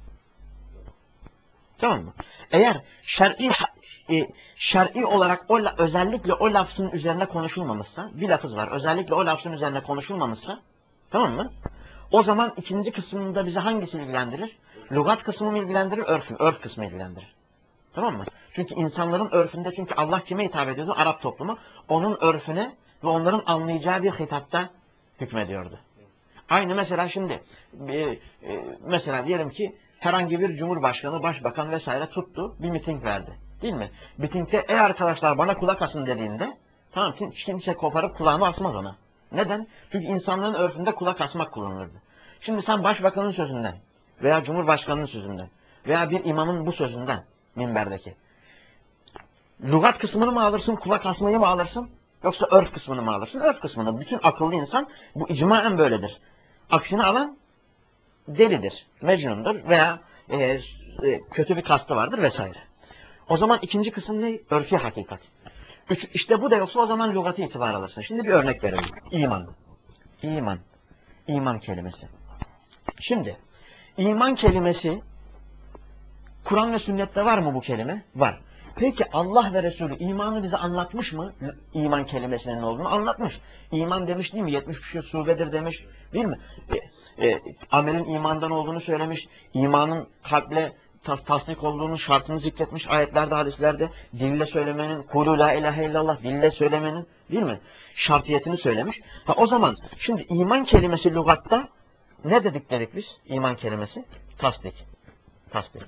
Tamam mı? Eğer şer'i e, şer'i olarak o, özellikle o lafzın üzerine konuşulmamışsa, bir lafız var, özellikle o lafzın üzerine konuşulmamışsa, tamam mı? O zaman ikinci kısmında bizi hangisi ilgilendirir? Lugat kısmı mı ilgilendirir, örf, örf kısmı ilgilendirir. Tamam mı? Çünkü insanların örfünde, çünkü Allah kime hitap ediyordu? Arap toplumu. Onun örfüne ve onların anlayacağı bir hitapta hükmediyordu. Aynı mesela şimdi, e, e, mesela diyelim ki herhangi bir cumhurbaşkanı, başbakan vesaire tuttu, bir miting verdi. Değil mi? Mitingde ey arkadaşlar bana kulak asın dediğinde, tamam, kimse koparıp kulağını asmaz ona. Neden? Çünkü insanların örfünde kulak asmak kullanılırdı. Şimdi sen başbakanın sözünden veya cumhurbaşkanının sözünden veya bir imamın bu sözünden minberdeki Lügat kısmını mı alırsın, kulak asmayı mı alırsın? Yoksa örf kısmını mı alırsın? Örf kısmını. Bütün akıllı insan bu icmaen böyledir. Aksini alan delidir, mecnundur veya e, e, kötü bir kastı vardır vesaire. O zaman ikinci kısım ne? Örfi hakikat. Üç, işte bu da yoksa o zaman lügatı itibar alırsın. Şimdi bir örnek verelim. İman. İman. İman kelimesi. Şimdi iman kelimesi Kur'an ve sünnette var mı bu kelime? Var. Peki Allah ve Resulü imanı bize anlatmış mı? İman kelimesinin ne olduğunu anlatmış. İman demiş değil mi? yetmiş küsur subedir demiş. Değil mi? E, e, amelin imandan olduğunu söylemiş. İmanın kalple tas tasdik olduğunu, şartını zikretmiş ayetlerde, hadislerde. Dille söylemenin, kulu la ilahe illallah, dille söylemenin, değil mi? Şartiyetini söylemiş. Ha, o zaman şimdi iman kelimesi lügatta ne dedik dedik biz? İman kelimesi tasdik. Tasdik.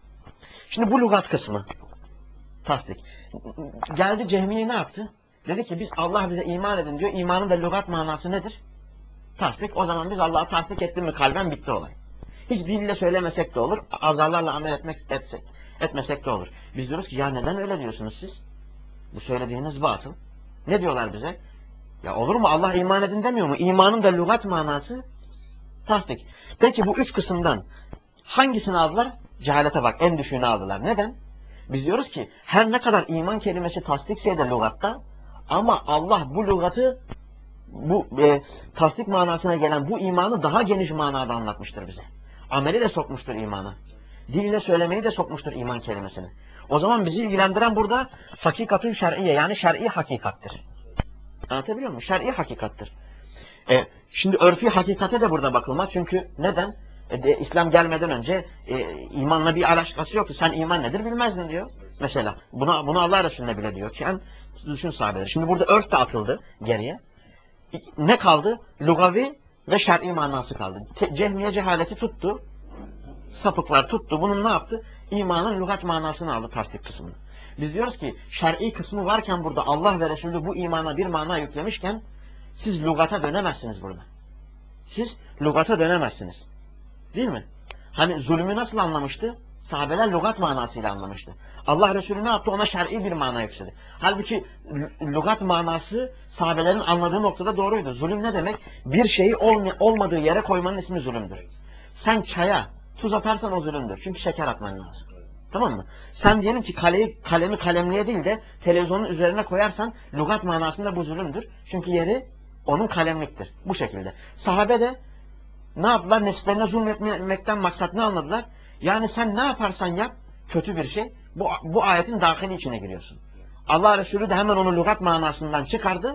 Şimdi bu lügat kısmı. Tasdik. Geldi Cehmiye ne yaptı? Dedi ki biz Allah bize iman edin diyor. İmanın da lügat manası nedir? Tasdik. O zaman biz Allah'a tasdik ettik mi kalben bitti olay. Hiç dille söylemesek de olur. Azarlarla amel etmek etsek, etmesek de olur. Biz diyoruz ki ya neden öyle diyorsunuz siz? Bu söylediğiniz batıl. Ne diyorlar bize? Ya olur mu Allah iman edin demiyor mu? İmanın da lügat manası tasdik. Peki bu üç kısımdan hangisini aldılar? Cehalete bak, en düşüğünü aldılar. Neden? Biz diyoruz ki her ne kadar iman kelimesi tasdikse de lügatta ama Allah bu lügatı bu e, tasdik manasına gelen bu imanı daha geniş manada anlatmıştır bize. Ameli de sokmuştur imana. Dille söylemeyi de sokmuştur iman kelimesini. O zaman bizi ilgilendiren burada hakikatün şer'iye yani şer'i hakikattir. Anlatabiliyor muyum? Şer'i hakikattir. E, şimdi örfi hakikate de burada bakılmaz. Çünkü neden? E, de, İslam gelmeden önce e, imanla bir alakası yoktu. Sen iman nedir bilmezdin diyor. Mesela buna, bunu Allah Resulüne bile diyor ki en düşün sahabeler. Şimdi burada örf de atıldı geriye. Ne kaldı? Lugavi ve şer'i manası kaldı. Cehmiye cehaleti tuttu. Sapıklar tuttu. Bunun ne yaptı? İmanın lügat manasını aldı tasdik kısmını. Biz diyoruz ki şer'i kısmı varken burada Allah ve Resulü bu imana bir mana yüklemişken siz lügata dönemezsiniz burada. Siz lügata dönemezsiniz. Değil mi? Hani zulmü nasıl anlamıştı? Sahabeler lügat manasıyla anlamıştı. Allah Resulü ne yaptı? Ona şer'i bir mana yükledi. Halbuki lügat manası sahabelerin anladığı noktada doğruydu. Zulüm ne demek? Bir şeyi olmadığı yere koymanın ismi zulümdür. Sen çaya tuz atarsan o zulümdür. Çünkü şeker atman lazım. Tamam mı? Sen diyelim ki kaleyi, kalemi kalemliğe değil de televizyonun üzerine koyarsan lügat manasında bu zulümdür. Çünkü yeri onun kalemliktir. Bu şekilde. Sahabe de ne yaptılar? Nefslerine zulmetmekten maksat ne anladılar? Yani sen ne yaparsan yap kötü bir şey. Bu, bu ayetin dahili içine giriyorsun. Allah Resulü de hemen onu lügat manasından çıkardı.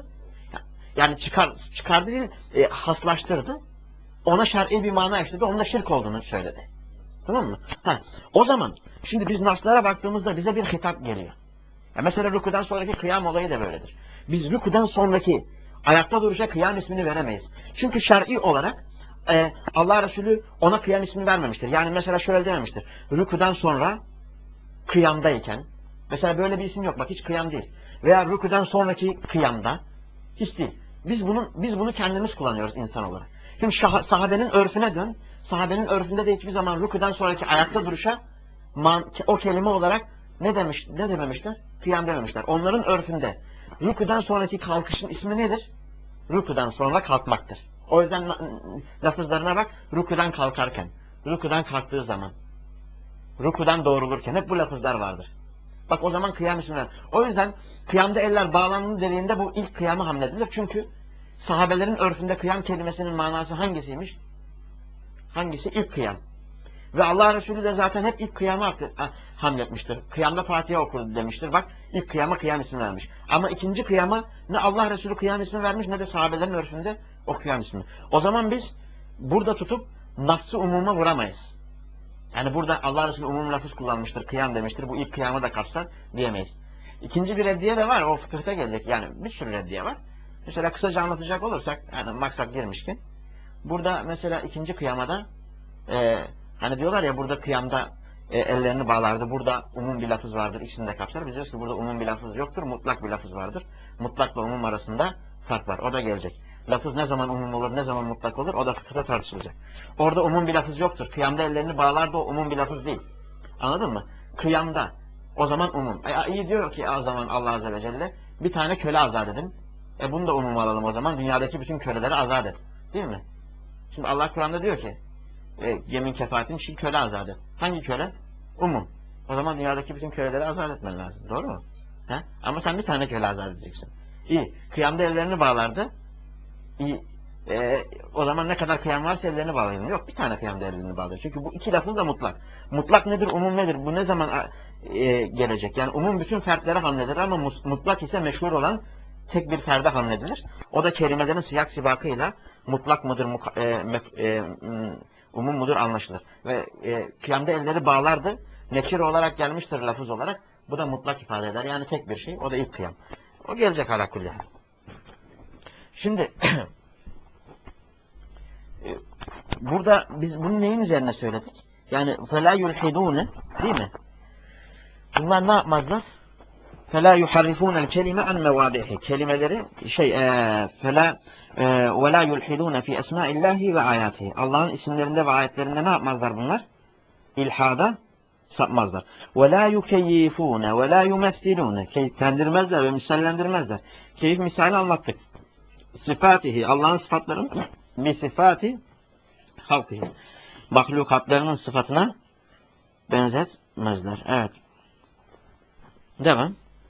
Yani çıkar, çıkardı değil, e, haslaştırdı. Ona şer'i bir mana ekledi. Onun da şirk olduğunu söyledi. Tamam mı? Ha, o zaman şimdi biz naslara baktığımızda bize bir hitap geliyor. Ya mesela rükudan sonraki kıyam olayı da böyledir. Biz rükudan sonraki ayakta duruşa kıyam ismini veremeyiz. Çünkü şer'i olarak e, Allah Resulü ona kıyam ismini vermemiştir. Yani mesela şöyle dememiştir. Rükudan sonra kıyamdayken mesela böyle bir isim yok. Bak hiç kıyam değil. Veya rükudan sonraki kıyamda hiç değil. Biz bunu, biz bunu kendimiz kullanıyoruz insan olarak. Şimdi şah, sahabenin örfüne dön. Sahabenin örfünde de hiçbir zaman rükudan sonraki ayakta duruşa man, o kelime olarak ne demiş, ne dememişler? Kıyam dememişler. Onların örfünde rükudan sonraki kalkışın ismi nedir? Rükudan sonra kalkmaktır. O yüzden lafızlarına bak. Rükudan kalkarken, rükudan kalktığı zaman, rükudan doğrulurken hep bu lafızlar vardır. Bak o zaman kıyam ismi. O yüzden kıyamda eller bağlandı dediğinde bu ilk kıyamı hamledilir. Çünkü sahabelerin örfünde kıyam kelimesinin manası hangisiymiş? Hangisi? İlk kıyam. Ve Allah Resulü de zaten hep ilk kıyama hamletmiştir. Kıyamda Fatiha okurdu demiştir. Bak ilk kıyama kıyam ismi vermiş. Ama ikinci kıyama ne Allah Resulü kıyam ismi vermiş ne de sahabelerin örfünde o kıyam ismi. O zaman biz burada tutup nas'ı umuma vuramayız. Yani burada Allah Resulü umum lafız kullanmıştır. Kıyam demiştir. Bu ilk kıyamı da kapsar diyemeyiz. İkinci bir reddiye de var. O fıkıhta gelecek. Yani bir sürü reddiye var. Mesela kısaca anlatacak olursak yani maksat girmişken burada mesela ikinci kıyamada e, hani diyorlar ya burada kıyamda e, ellerini bağlardı. Burada umum bir lafız vardır. İkisini de kapsar. Biz diyoruz ki burada umum bir lafız yoktur. Mutlak bir lafız vardır. Mutlakla umum arasında fark var. O da gelecek. Lafız ne zaman umum olur, ne zaman mutlak olur o da fıkıhta tartışılacak. Orada umum bir lafız yoktur. Kıyamda ellerini bağlardı o umum bir lafız değil. Anladın mı? Kıyamda O zaman umum. E, iyi diyor ki o zaman Allah Azze ve Celle bir tane köle azat edin. E bunu da umum alalım o zaman. Dünyadaki bütün köleleri azat et. Değil mi? Şimdi Allah Kur'an'da diyor ki e, yemin kefaatin için köle azat et. Hangi köle? Umum. O zaman dünyadaki bütün köleleri azat etmen lazım. Doğru mu? He? Ama sen bir tane köle azat edeceksin. İyi. Kıyamda ellerini bağlardı. İyi. E, o zaman ne kadar kıyam varsa ellerini bağlayalım. Yok, bir tane kıyamda ellerini bağlıyor. Çünkü bu iki lafız da mutlak. Mutlak nedir? Umum nedir? Bu ne zaman e, gelecek? Yani umum bütün fertlere hamledilir ama mutlak ise meşhur olan tek bir ferde hamledilir. O da kelimelerin siyak sibakıyla mutlak mıdır, muka, e, me, e, umum mudur anlaşılır. Ve e, kıyamda elleri bağlardı. Nekir olarak gelmiştir lafız olarak. Bu da mutlak ifade eder. Yani tek bir şey. O da ilk kıyam. O gelecek ala kulli. Şimdi burada biz bunu neyin üzerine söyledik? Yani فَلَا يُلْحِدُونَ değil mi? Bunlar ne yapmazlar? فَلَا يُحَرِّفُونَ الْكَلِمَ عَنْ مَوَادِعِهِ Kelimeleri şey فَلَا وَلَا يُلْحِدُونَ فِي أَسْمَاءِ اللّٰهِ وَآيَاتِهِ Allah'ın isimlerinde ve ayetlerinde ne yapmazlar bunlar? İlhada sapmazlar. وَلَا يُكَيِّفُونَ وَلَا يُمَثِّلُونَ Keyiflendirmezler ve misallendirmezler. Keyif misali anlattık. Sıfatihi Allah'ın sıfatlarını bir sıfati halkihi mahlukatlarının sıfatına benzetmezler. Evet. Devam.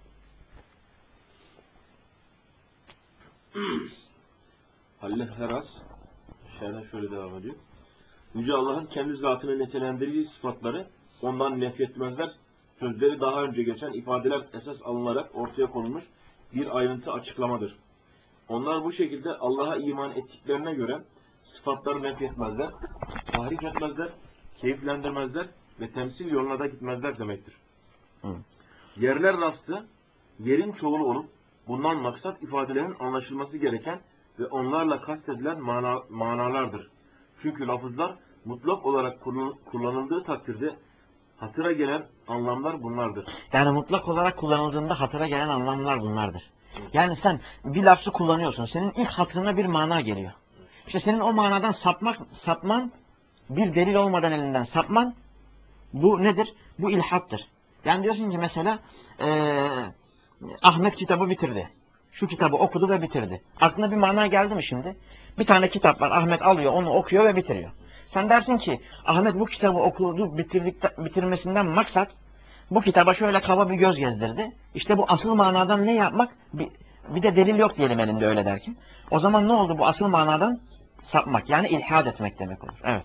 Halle Heras şerden şöyle devam ediyor. Yüce Allah'ın kendi zatını nitelendirdiği sıfatları ondan nefretmezler. Sözleri daha önce geçen ifadeler esas alınarak ortaya konulmuş bir ayrıntı açıklamadır. Onlar bu şekilde Allah'a iman ettiklerine göre sıfatları nefretmezler, tahrif etmezler, keyiflendirmezler ve temsil yoluna da gitmezler demektir. Hı. Yerler rastı, yerin çoğulu olup bundan maksat ifadelerin anlaşılması gereken ve onlarla kastedilen mana, manalardır. Çünkü lafızlar mutlak olarak kullanıldığı takdirde hatıra gelen anlamlar bunlardır. Yani mutlak olarak kullanıldığında hatıra gelen anlamlar bunlardır. Yani sen bir lafzı kullanıyorsun. Senin ilk hatırına bir mana geliyor. İşte senin o manadan sapmak, sapman, bir delil olmadan elinden sapman, bu nedir? Bu ilhattır. Yani diyorsun ki mesela ee, Ahmet kitabı bitirdi. Şu kitabı okudu ve bitirdi. Aklına bir mana geldi mi şimdi? Bir tane kitap var. Ahmet alıyor, onu okuyor ve bitiriyor. Sen dersin ki Ahmet bu kitabı okudu, bitirdik, bitirmesinden maksat bu kitaba şöyle kaba bir göz gezdirdi. İşte bu asıl manadan ne yapmak? Bir, bir de delil yok diyelim elinde öyle derken. O zaman ne oldu? Bu asıl manadan sapmak. Yani ilhad etmek demek olur. Evet.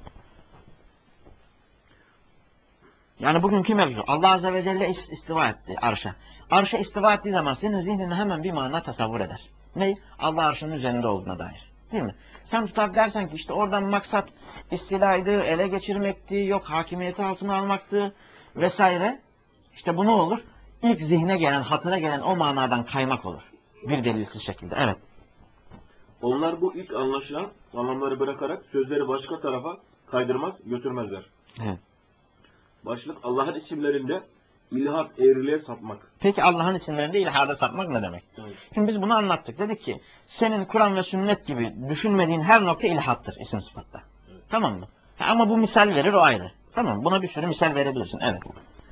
Yani bugünkü mevzu. Allah Azze ve Celle istiva etti arşa. Arşa istiva ettiği zaman senin zihnine hemen bir mana tasavvur eder. Ne? Allah arşının üzerinde olduğuna dair. Değil mi? Sen tutar dersen ki işte oradan maksat istilaydı, ele geçirmekti, yok hakimiyeti altına almaktı vesaire. İşte bu ne olur? İlk zihne gelen, hatıra gelen o manadan kaymak olur. Bir delilsiz şekilde. Evet. Onlar bu ilk anlaşılan anlamları bırakarak sözleri başka tarafa kaydırmaz, götürmezler. Evet. Başlık Allah'ın isimlerinde ilhat, eğriliğe sapmak. Peki Allah'ın isimlerinde ilhada sapmak ne demek? Evet. Şimdi biz bunu anlattık. Dedik ki senin Kur'an ve sünnet gibi düşünmediğin her nokta ilhattır isim sıfatta. Evet. Tamam mı? Ha, ama bu misal verir, o ayrı. Tamam mı? Buna bir sürü misal verebilirsin. Evet.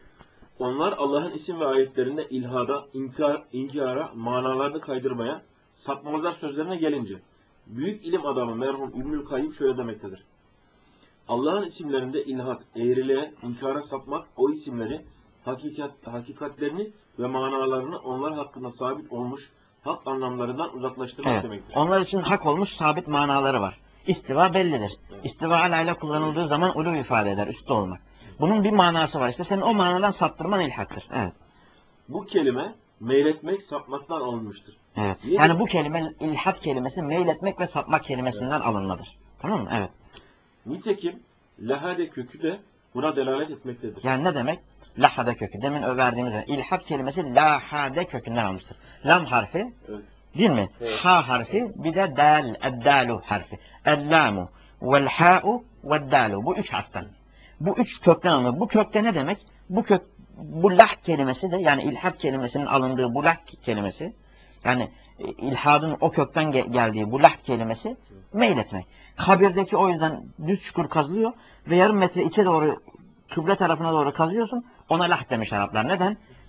Onlar Allah'ın isim ve ayetlerinde ilhada, inkar, inkara, manalarını kaydırmaya, sapmazlar sözlerine gelince, büyük ilim adamı merhum İbnül Kayyim şöyle demektedir. Allah'ın isimlerinde ilhat, eğriliğe, inkara sapmak, o isimleri, hakikat, hakikatlerini ve manalarını onlar hakkında sabit olmuş hak anlamlarından uzaklaştırmak evet. demektir. Onlar için hak olmuş sabit manaları var. İstiva bellidir. Evet. İstiva alayla kullanıldığı zaman ulu ifade eder, üstü olmak. Bunun bir manası var. İşte senin o manadan saptırman ilhattır. Evet. Bu kelime meyletmek, sapmaktan alınmıştır. Evet. Yani bu kelime, ilhat kelimesi meyletmek ve sapmak kelimesinden evet. alınmadır. Tamam mı? Evet. Nitekim lahade kökü de buna delalet etmektedir. Yani ne demek? Lahade kökü. Demin verdiğimiz ilhat kelimesi lahade kökünden almıştır. Lam harfi evet. değil mi? Evet. Ha harfi bir de dal, eddalu harfi. Ellamu vel ha'u vel dalu. Bu üç harften. Bu üç kökten alınır. Bu kökte ne demek? Bu kök, bu lah kelimesi de yani ilhat kelimesinin alındığı bu lah kelimesi yani ilhadın o kökten ge geldiği bu lah kelimesi meyletmek. Kabirdeki o yüzden düz çukur kazılıyor ve yarım metre içe doğru kıble tarafına doğru kazıyorsun. Ona lah demiş Araplar. Neden?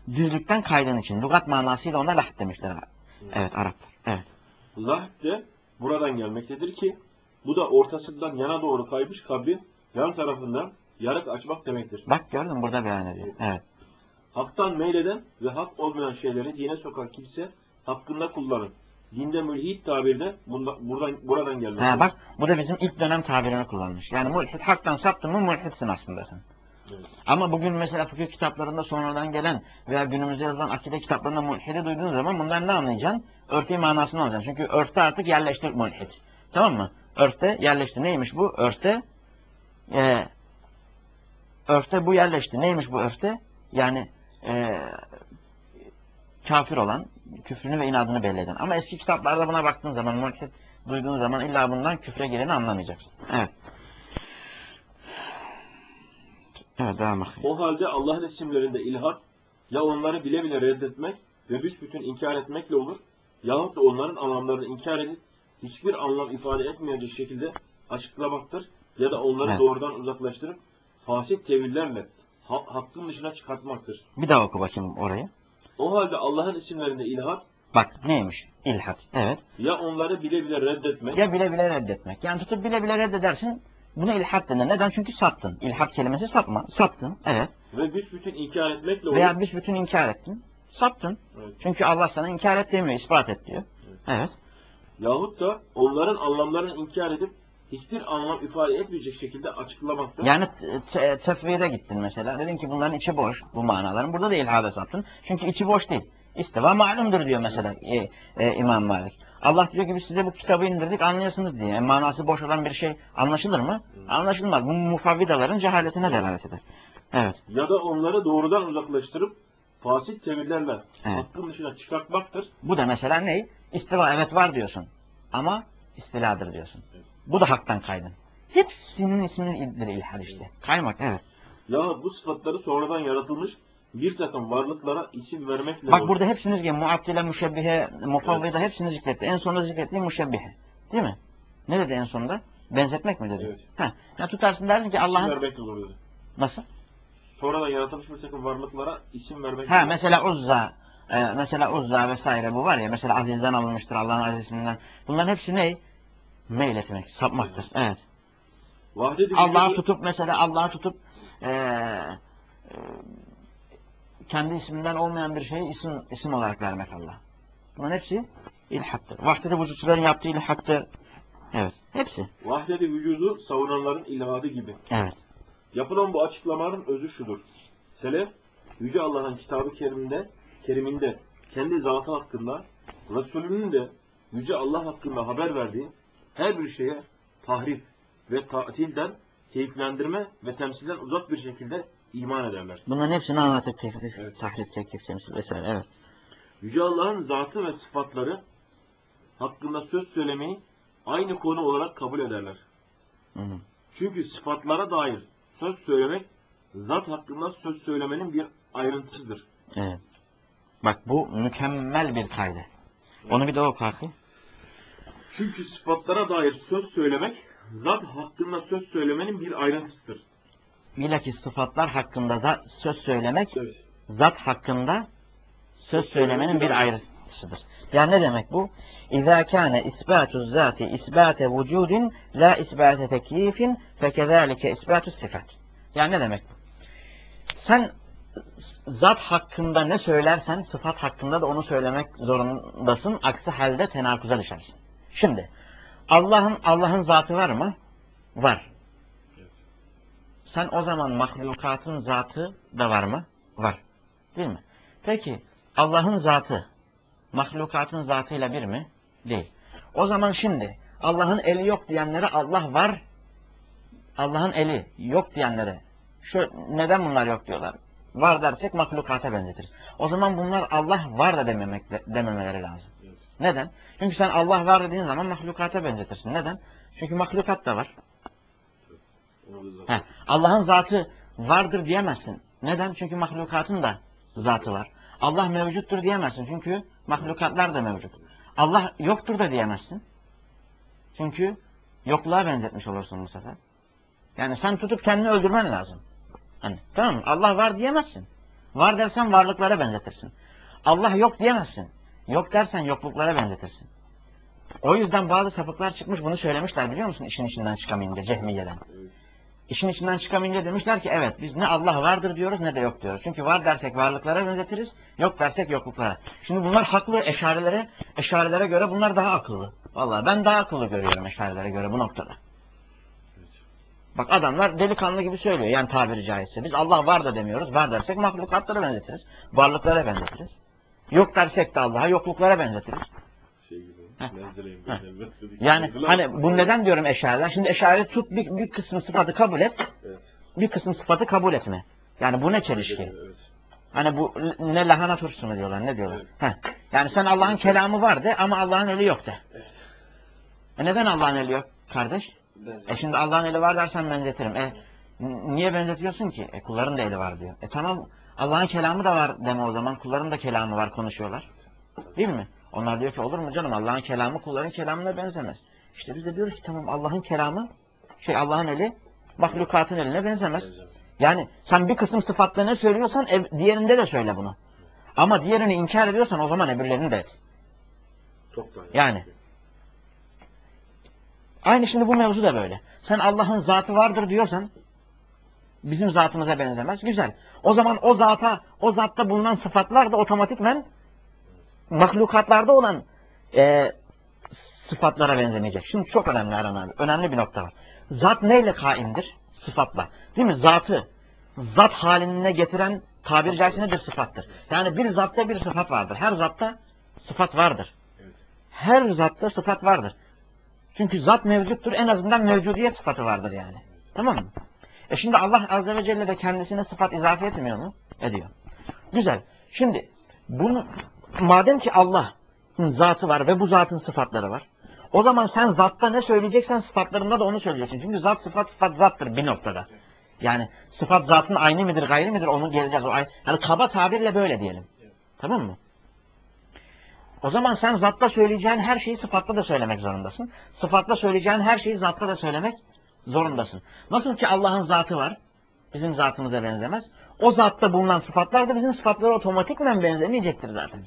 düzlükten kaydığın için. Lugat manasıyla ona lahd demişler. Evet, Araplar. Evet. Lahd de buradan gelmektedir ki bu da ortasından yana doğru kaymış kabri yan tarafından yarık açmak demektir. Bak gördün mü? Burada beyan ediyor. Evet. Haktan meyleden ve hak olmayan şeyleri dine sokan kimse hakkında kullanır. Dinde mülhid tabirde bunda, buradan, buradan gelmektedir. Ha, bak bu da bizim ilk dönem tabirini kullanmış. Yani mulhid, haktan saptın mı mulhidsin aslında sen. Evet. Ama bugün mesela fıkıh kitaplarında sonradan gelen veya günümüzde yazılan akide kitaplarında mulhidi duyduğun zaman bundan ne anlayacaksın? Örtü manasını anlayacaksın. Çünkü örfte artık yerleştir mulhid. Tamam mı? Örfte yerleşti. Neymiş bu? Örfte e, örfte bu yerleşti. Neymiş bu örfte? Yani e, kafir olan, küfrünü ve inadını belli eden. Ama eski kitaplarda buna baktığın zaman, mulhid duyduğun zaman illa bundan küfre gireni anlamayacaksın. Evet. Evet, devam edelim. O halde Allah'ın isimlerinde ilhat ya onları bile bile reddetmek ve büsbütün inkar etmekle olur yahut da onların anlamlarını inkar edip hiçbir anlam ifade etmeyecek şekilde açıklamaktır ya da onları Evet. doğrudan uzaklaştırıp fasit tevillerle ha hakkın dışına çıkartmaktır. Bir daha oku bakayım orayı. O halde Allah'ın isimlerinde ilhat Bak neymiş? İlhat. Evet. ya onları bile bile reddetmek Ya bile bile reddetmek. Yani tutup bile bile reddedersin. Buna ilhat denir. Neden? Çünkü sattın. İlhat kelimesi sapma. Sattın. Evet. ve büsbütün inkar etmekle olur. Veya büsbütün inkar ettin. Sattın. Evet. Çünkü Allah sana inkar et demiyor. İspat et diyor. Evet. Yahut da onların anlamlarını inkar edip hiçbir anlam ifade etmeyecek şekilde açıklamaktır. Yani te- tefvire gittin mesela. Dedin ki bunların içi boş. Bu manaların. Burada da ilhada sattın. Çünkü içi boş değil. İstiva malumdur diyor mesela e, e, İmam Malik. Allah diyor ki biz size bu kitabı indirdik anlıyorsunuz diye. Yani manası boş olan bir şey anlaşılır mı? Anlaşılmaz. Bu mufavvidaların cehaletine delalet eder. Evet. Ya da onları doğrudan uzaklaştırıp fasit tevillerle Evet. hakkın dışına çıkartmaktır. Bu da mesela ne? İstiva evet var diyorsun. Ama istiladır diyorsun. Evet. Bu da haktan kaydın. Hepsinin isminin ilhad işte. Kaymak evet. Yahut bu sıfatları sonradan yaratılmış bir takım varlıklara isim vermekle Bak olur. burada hepsiniz gibi muattile, müşebbihe, mufavvida hepsini zikretti. En sonunda zikrettiği müşebbihe. Değil mi? Ne dedi en sonunda? Benzetmek mi dedi? Evet. Ha. Ya tutarsın dersin ki İsim Allah'ın... vermekle olur dedi. Nasıl? Sonradan yaratılmış bir takım varlıklara isim vermekle Ha olur. mesela Uzza, e, mesela Uzza vesaire bu var ya, mesela Aziz'den alınmıştır, Allah'ın Aziz isminden. Bunların hepsi ne? Meyletmek, sapmaktır. Evet. Vahdet-i Allah'ı vücudu- tutup mesela Allah'ı tutup e, e, kendi isminden olmayan bir şeyi isim isim olarak vermek Allah. Bunların hepsi ilhattır. Vahdet-i vücutçuların yaptığı ilhattır. Evet. Hepsi. Vahdet-i vücudu savunanların ilhadı gibi. Evet. Yapılan bu açıklamaların özü şudur. Selef, Yüce Allah'ın kitabı keriminde, keriminde kendi zatı hakkında, Resulünün de Yüce Allah hakkında haber verdiği her bir şeye tahrif ve tatilden, keyiflendirme ve temsilden uzak bir şekilde iman ederler. Bunların hepsini anlattık. Teklif, Evet. tahrif, teklif, temsil vesaire. Evet. Yüce Allah'ın zatı ve sıfatları hakkında söz söylemeyi aynı konu olarak kabul ederler. Hı hı. Çünkü sıfatlara dair söz söylemek, zat hakkında söz söylemenin bir ayrıntısıdır. Evet. Bak bu mükemmel bir kaydı. Onu bir de oku Hakkı. Çünkü sıfatlara dair söz söylemek, zat hakkında söz söylemenin bir ayrıntısıdır. Bilakis sıfatlar hakkında za- söz söylemek, Evet. zat hakkında söz söylemenin bir ayrıntısıdır. Yani ne demek bu? İzâ kâne isbâtu zâti isbâte vücudin la isbâte teklifin fekezâlike isbâtu sıfat. Yani ne demek bu? Sen zat hakkında ne söylersen sıfat hakkında da onu söylemek zorundasın. Aksi halde tenakuza düşersin. Şimdi Allah'ın Allah'ın zatı var mı? Var. Sen o zaman mahlukatın zatı da var mı? Var. Değil mi? Peki Allah'ın zatı mahlukatın zatıyla bir mi? Değil. O zaman şimdi Allah'ın eli yok diyenlere Allah var. Allah'ın eli yok diyenlere şu neden bunlar yok diyorlar? Var dersek mahlukata benzetiriz. O zaman bunlar Allah var da dememek, dememeleri lazım. Evet. Neden? Çünkü sen Allah var dediğin zaman mahlukata benzetirsin. Neden? Çünkü mahlukat da var. Onu da zaten- Heh, Allah'ın zatı vardır diyemezsin. Neden? Çünkü mahlukatın da zatı var. Allah mevcuttur diyemezsin. Çünkü mahlukatlar da mevcut. Allah yoktur da diyemezsin. Çünkü yokluğa benzetmiş olursun bu sefer. Yani sen tutup kendini öldürmen lazım. Hani, tamam mı? Allah var diyemezsin. Var dersen varlıklara benzetirsin. Allah yok diyemezsin. Yok dersen yokluklara benzetirsin. O yüzden bazı sapıklar çıkmış bunu söylemişler biliyor musun? İşin içinden çıkamayınca Cehmiye'den. İşin içinden çıkamayınca demişler ki evet biz ne Allah vardır diyoruz ne de yok diyoruz. Çünkü var dersek varlıklara benzetiriz, yok dersek yokluklara. Şimdi bunlar haklı eşarilere, eşarilere göre bunlar daha akıllı. Vallahi ben daha akıllı görüyorum eşarilere göre bu noktada. Bak adamlar delikanlı gibi söylüyor yani tabiri caizse. Biz Allah var da demiyoruz. Var dersek mahlukatlara benzetiriz. Varlıklara benzetiriz. Yok dersek de Allah'a yokluklara benzetiriz. Şey gibi. Yani hani bu neden diyorum eşariler? Şimdi eşari tut bir, bir kısmı sıfatı kabul et. Evet. Bir kısım sıfatı kabul etme. Yani bu ne çelişki? Evet. Hani bu ne lahana turşusu mu diyorlar ne diyorlar? Evet. Heh. Yani sen Allah'ın kelamı var de ama Allah'ın eli yok de. Evet. E neden Allah'ın eli yok kardeş? E şimdi Allah'ın eli var dersen benzetirim. E niye benzetiyorsun ki? E kulların da eli var diyor. E tamam Allah'ın kelamı da var deme o zaman. Kulların da kelamı var konuşuyorlar. Değil mi? Onlar diyor ki olur mu canım Allah'ın kelamı kulların kelamına benzemez. İşte biz de diyoruz ki tamam Allah'ın kelamı şey Allah'ın eli mahlukatın eline benzemez. Yani sen bir kısım sıfatlarını söylüyorsan diğerinde de söyle bunu. Ama diğerini inkar ediyorsan o zaman öbürlerini de et. Yani. Aynı şimdi bu mevzu da böyle. Sen Allah'ın zatı vardır diyorsan bizim zatımıza benzemez. Güzel. O zaman o zata, o zatta bulunan sıfatlar da otomatikmen mahlukatlarda olan e, sıfatlara benzemeyecek. Şimdi çok önemli Erhan abi. Önemli bir nokta var. Zat neyle kaimdir? Sıfatla. Değil mi? Zatı zat haline getiren tabiri caizse nedir? Sıfattır. Yani bir zatta bir sıfat vardır. Her zatta sıfat vardır. Her zatta sıfat vardır. Çünkü zat mevcuttur. En azından mevcudiyet sıfatı vardır yani. Tamam mı? E şimdi Allah Azze ve Celle de kendisine sıfat izafe etmiyor mu? Ediyor. Güzel. Şimdi bunu madem ki Allah'ın zatı var ve bu zatın sıfatları var. O zaman sen zatta ne söyleyeceksen sıfatlarında da onu söyleyeceksin. Çünkü zat sıfat sıfat zattır bir noktada. Yani sıfat zatın aynı midir gayri midir onu geleceğiz. O aynı. Yani kaba tabirle böyle diyelim. Tamam mı? O zaman sen zatta söyleyeceğin her şeyi sıfatta da söylemek zorundasın. Sıfatta söyleyeceğin her şeyi zatta da söylemek zorundasın. Nasıl ki Allah'ın zatı var. Bizim zatımıza benzemez. O zatta bulunan sıfatlar da bizim sıfatlara otomatikmen benzemeyecektir zaten.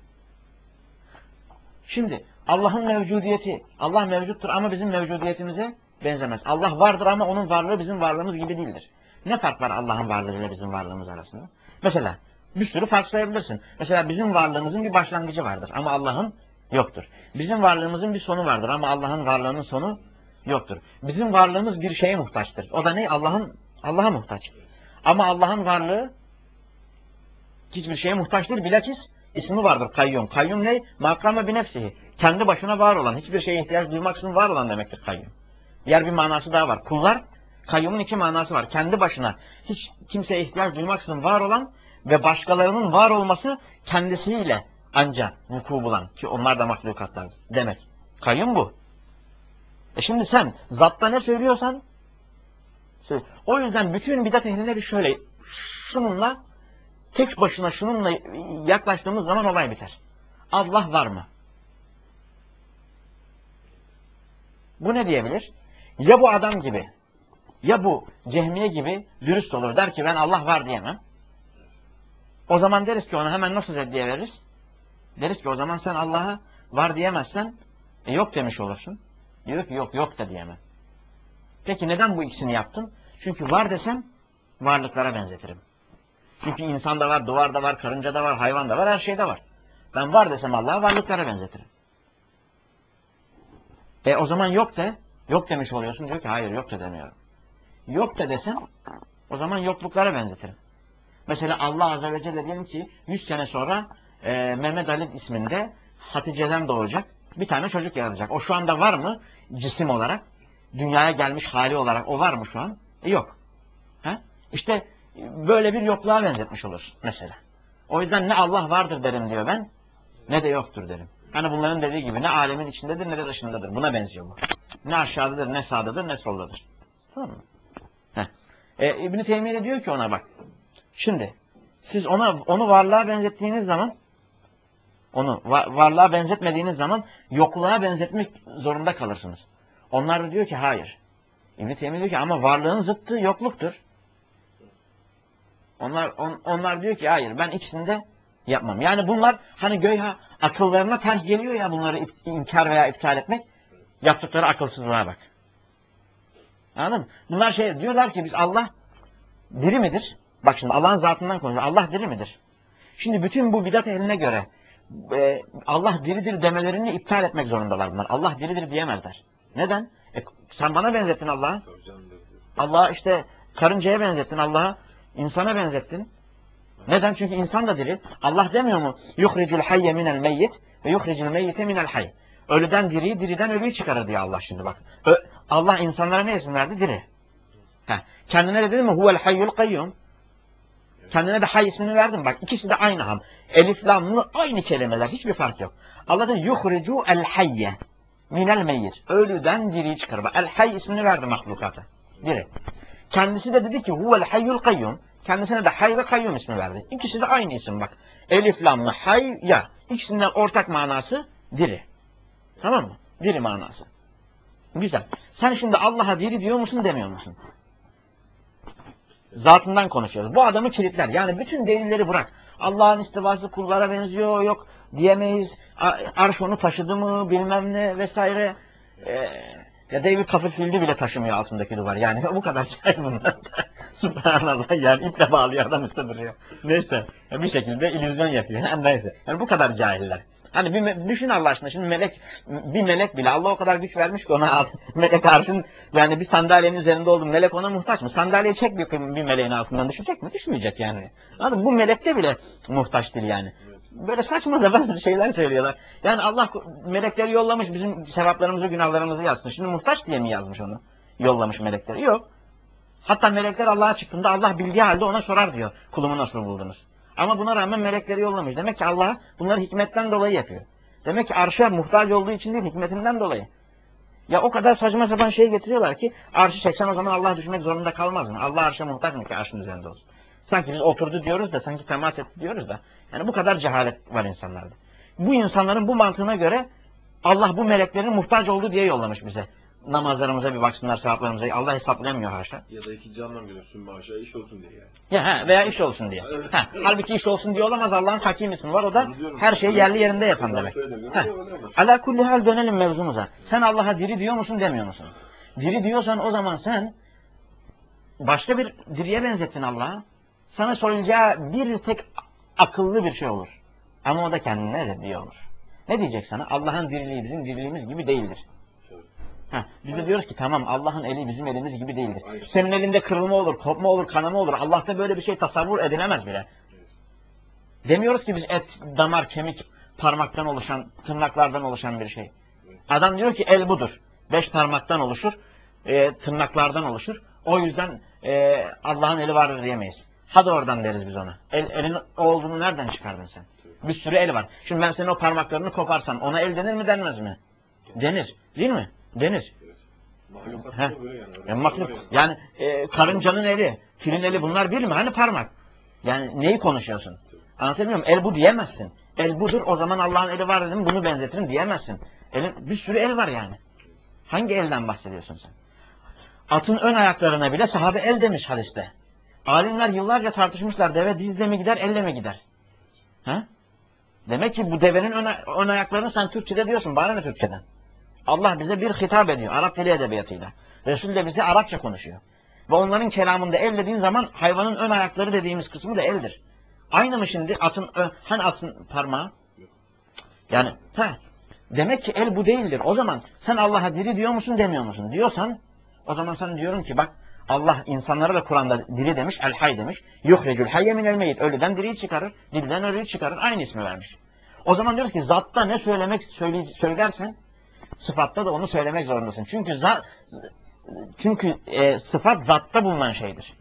Şimdi Allah'ın mevcudiyeti, Allah mevcuttur ama bizim mevcudiyetimize benzemez. Allah vardır ama onun varlığı bizim varlığımız gibi değildir. Ne fark var Allah'ın varlığıyla bizim varlığımız arasında? Mesela bir sürü fark sayabilirsin. Mesela bizim varlığımızın bir başlangıcı vardır ama Allah'ın yoktur. Bizim varlığımızın bir sonu vardır ama Allah'ın varlığının sonu yoktur. Bizim varlığımız bir şeye muhtaçtır. O da ne? Allah'ın Allah'a muhtaç. Ama Allah'ın varlığı hiçbir şeye muhtaç değil. Bilakis ismi vardır kayyum. Kayyum ne? Makame bi nefsihi. Kendi başına var olan, hiçbir şeye ihtiyaç duymaksızın var olan demektir kayyum. Diğer bir manası daha var. Kullar, kayyumun iki manası var. Kendi başına hiç kimseye ihtiyaç duymaksızın var olan ve başkalarının var olması kendisiyle ancak vuku bulan. Ki onlar da mahlukatlar demek. Kayyum bu. E şimdi sen zatta ne söylüyorsan söyle. O yüzden bütün bidat ehline bir şöyle şununla tek başına şununla yaklaştığımız zaman olay biter. Allah var mı? Bu ne diyebilir? Ya bu adam gibi ya bu Cehmiye gibi dürüst olur. Der ki ben Allah var diyemem. O zaman deriz ki ona hemen nasıl reddiye veririz? Deriz ki o zaman sen Allah'a var diyemezsen e, yok demiş olursun. Diyor ki yok yok da diyemem. Peki neden bu ikisini yaptın? Çünkü var desem varlıklara benzetirim. Çünkü insanda var, duvarda var, karıncada var, hayvanda var, her şeyde var. Ben var desem Allah'a varlıklara benzetirim. E o zaman yok de, yok demiş oluyorsun. Diyor ki hayır yok da demiyorum. Yok da desem o zaman yokluklara benzetirim. Mesela Allah Azze ve Celle diyelim ki yüz sene sonra e, Mehmet Ali isminde Hatice'den doğacak bir tane çocuk yaratacak. O şu anda var mı cisim olarak? Dünyaya gelmiş hali olarak o var mı şu an? E, yok. Ha? İşte böyle bir yokluğa benzetmiş olur mesela. O yüzden ne Allah vardır derim diyor ben, ne de yoktur derim. Hani bunların dediği gibi ne alemin içindedir ne de dışındadır. Buna benziyor bu. Ne aşağıdadır, ne sağdadır, ne soldadır. Tamam mı? Heh. E, İbn-i Teymiye diyor ki ona bak. Şimdi siz ona onu varlığa benzettiğiniz zaman onu varlığa benzetmediğiniz zaman yokluğa benzetmek zorunda kalırsınız. Onlar da diyor ki hayır. İbn-i Teymiye diyor ki ama varlığın zıttı yokluktur. Onlar on, onlar diyor ki hayır ben ikisini de yapmam. Yani bunlar hani göya akıllarına ters geliyor ya bunları inkar veya iptal etmek. Yaptıkları akılsızlığa bak. Anladın mı? Bunlar şey diyorlar ki biz Allah diri midir? Bak şimdi Allah'ın zatından konuşuyor. Allah diri midir? Şimdi bütün bu bidat ehline göre e, Allah diridir demelerini iptal etmek zorundalar bunlar. Allah diridir diyemezler. Neden? E, sen bana benzettin Allah'a. Allah'a işte karıncaya benzettin Allah'a. İnsana benzettin. Neden? Çünkü insan da diri. Allah demiyor mu? Yuhricul hayye minel meyyit ve yuhricul meyyite minel hayy. Ölüden diriyi, diriden ölüyü çıkarır diyor Allah şimdi bak. Ö Allah insanlara ne isim verdi? Diri. Heh. Kendine de dedi mi? Huvel hayyul kayyum. Kendine de hay ismini verdim. Bak ikisi de aynı ham. Elif lamlı aynı kelimeler. Hiçbir fark yok. Allah da yuhricu el hayye minel meyyit. Ölüden diriyi çıkarır. Bak el hay ismini verdi mahlukata. Diri. Kendisi de dedi ki huvel hayyul kayyum. Kendisine de hay ve kayyum ismi verdi. İkisi de aynı isim bak. Elif lamlı hay ya. İkisinden ortak manası diri. Tamam mı? Diri manası. Güzel. Sen şimdi Allah'a diri diyor musun demiyor musun? Zatından konuşuyoruz. Bu adamı kilitler. Yani bütün delilleri bırak. Allah'ın istivası kullara benziyor. Yok diyemeyiz. Arş onu taşıdı mı bilmem ne vesaire. Ee, ya David Copperfield'i bile taşımıyor altındaki duvar. Yani bu kadar şey bunlar. Subhanallah yani iple bağlıyor adam üstte duruyor. Neyse bir şekilde illüzyon yapıyor. Neyse. Yani bu kadar cahiller. Hani bir düşün Allah aşkına şimdi melek bir melek bile Allah o kadar güç vermiş ki ona melek arşın yani bir sandalyenin üzerinde olduğu melek ona muhtaç mı? Sandalyeyi çek bir, bir meleğin altından düşecek mi? Düşmeyecek yani. Anladın mı? Bu melekte bile muhtaç değil yani. Böyle saçma da bazı şeyler söylüyorlar. Yani Allah melekleri yollamış bizim sevaplarımızı günahlarımızı yazsın. Şimdi muhtaç diye mi yazmış onu? Yollamış melekleri. Yok. Hatta melekler Allah'a çıktığında Allah bildiği halde ona sorar diyor. Kulumu nasıl buldunuz? Ama buna rağmen melekleri yollamış. Demek ki Allah bunları hikmetten dolayı yapıyor. Demek ki arşa muhtaç olduğu için değil, hikmetinden dolayı. Ya o kadar saçma sapan şey getiriyorlar ki arşı çeksen o zaman Allah düşmek zorunda kalmaz mı? Allah arşa muhtaç mı ki arşın üzerinde olsun? Sanki biz oturdu diyoruz da, sanki temas etti diyoruz da. Yani bu kadar cehalet var insanlarda. Bu insanların bu mantığına göre Allah bu meleklerin muhtaç olduğu diye yollamış bize. Namazlarımıza bir baksınlar, sevaplarımıza. Allah hesaplayamıyor haşa. Ya da ikinci anlam görüyorsun maaşa iş olsun diye yani. Ya ha, veya iş olsun diye. Evet, Ha, evet. Halbuki iş olsun diye olamaz. Allah'ın hakim ismi var. O da her şeyi yerli yerinde yapan demek. Ha. Ala kulli hal dönelim mevzumuza. Sen Allah'a diri diyor musun demiyor musun? Diri diyorsan o zaman sen başka bir diriye benzettin Allah'a. Sana sorulacağı bir tek akıllı bir şey olur. Ama o da kendine reddiye olur. Ne diyecek sana? Allah'ın diriliği bizim diriliğimiz gibi değildir. Ha, biz de diyoruz ki tamam Allah'ın eli bizim elimiz gibi değildir. Senin elinde kırılma olur, kopma olur, kanama olur. Allah'ta böyle bir şey tasavvur edilemez bile. Demiyoruz ki biz et, damar, kemik, parmaktan oluşan, tırnaklardan oluşan bir şey. Adam diyor ki el budur. Beş parmaktan oluşur, e, tırnaklardan oluşur. O yüzden e, Allah'ın eli vardır diyemeyiz. Hadi oradan deriz biz ona. El, elin olduğunu nereden çıkardın sen? Bir sürü el var. Şimdi ben senin o parmaklarını koparsam ona el denir mi denmez mi? Denir. Değil mi? Denir. Mahlukatında böyle yani. Yani, mahluk, yani e, karıncanın eli, filin eli bunlar bir mi? Hani parmak? Yani neyi konuşuyorsun? Anlatabiliyor muyum? El bu diyemezsin. El budur o zaman Allah'ın eli var dedim bunu benzetirim diyemezsin. Elin, bir sürü el var yani. Hangi elden bahsediyorsun sen? Atın ön ayaklarına bile sahabe el demiş hadiste. Alimler yıllarca tartışmışlar deve dizle mi gider elle mi gider? Ha? Demek ki bu devenin ön, ön ayaklarını sen Türkçe'de diyorsun. Bana ne Türkçe'den? Allah bize bir hitap ediyor. Arap dili edebiyatıyla. Resul de bize Arapça konuşuyor. Ve onların kelamında el dediğin zaman hayvanın ön ayakları dediğimiz kısmı da eldir. Aynı mı şimdi? Atın, hani atın parmağı? Yani ha, demek ki el bu değildir. O zaman sen Allah'a diri diyor musun demiyor musun? Diyorsan o zaman sen diyorum ki bak Allah insanlara da Kur'an'da diri demiş, el hay demiş. Yuhrecül hayye minel meyyit. Ölüden diriyi çıkarır, dilden ölüyü çıkarır. Aynı ismi vermiş. O zaman diyoruz ki zatta ne söylemek söyle, söylersen sıfatta da onu söylemek zorundasın. Çünkü zat, çünkü e, sıfat zatta bulunan şeydir.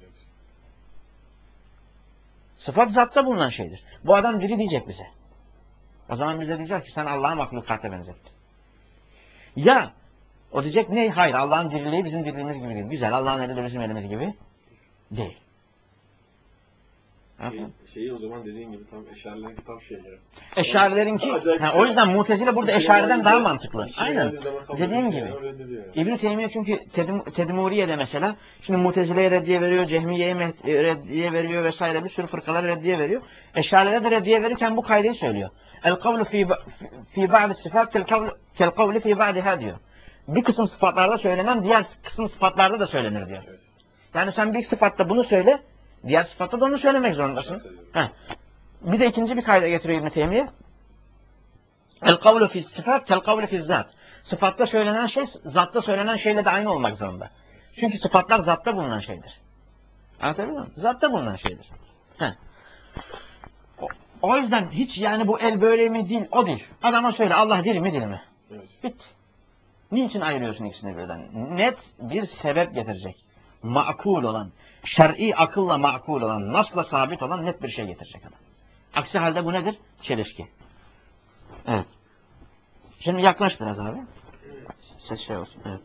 Sıfat zatta bulunan şeydir. Bu adam diri diyecek bize. O zaman bize diyecek ki sen Allah'a mahlukata benzettin. Ya o diyecek ne? Hayır Allah'ın diriliği bizim diriliğimiz gibi değil. Güzel Allah'ın eli de bizim elimiz gibi değil. Şey, şeyi o zaman dediğin gibi tam eşarilerin tam şeyleri. Eşarilerinki, ha, o yüzden Mutezile burada Eşari'den daha mantıklı. Aynen. Dediğim gibi. İbn-i Teymiye çünkü Tedmuriye'de mesela, şimdi Mutezile'ye reddiye veriyor, Cehmiye'ye reddiye veriyor vesaire, bir sürü fırkalara reddiye veriyor. Eşari'de de reddiye verirken bu kaydeyi söylüyor. El kavlu fi fi ba'd sıfat kel kavli fi ba'dha diyor. Bir kısım sıfatlarda söylenen diğer kısım sıfatlarda da söylenir diyor. Yani sen bir sıfatta bunu söyle, diğer sıfatta da onu söylemek zorundasın. Heh. Bir de ikinci bir kayda getiriyor İbn-i Teymiye. El kavlu fi sıfat kel kavli fi zat. Sıfatta söylenen şey, zatta söylenen şeyle de aynı olmak zorunda. Çünkü sıfatlar zatta bulunan şeydir. Anlatabiliyor muyum? Zatta bulunan şeydir. Heh. O, o yüzden hiç yani bu el böyle mi değil, o değil. Adama söyle Allah dil mi değil mi? Evet. Bitti. Niçin ayırıyorsun ikisini birden? Net bir sebep getirecek. Makul olan, şer'i akılla makul olan, nasla sabit olan net bir şey getirecek adam. Aksi halde bu nedir? Çelişki. Evet. Şimdi yaklaş biraz abi. Ses şey olsun. Evet.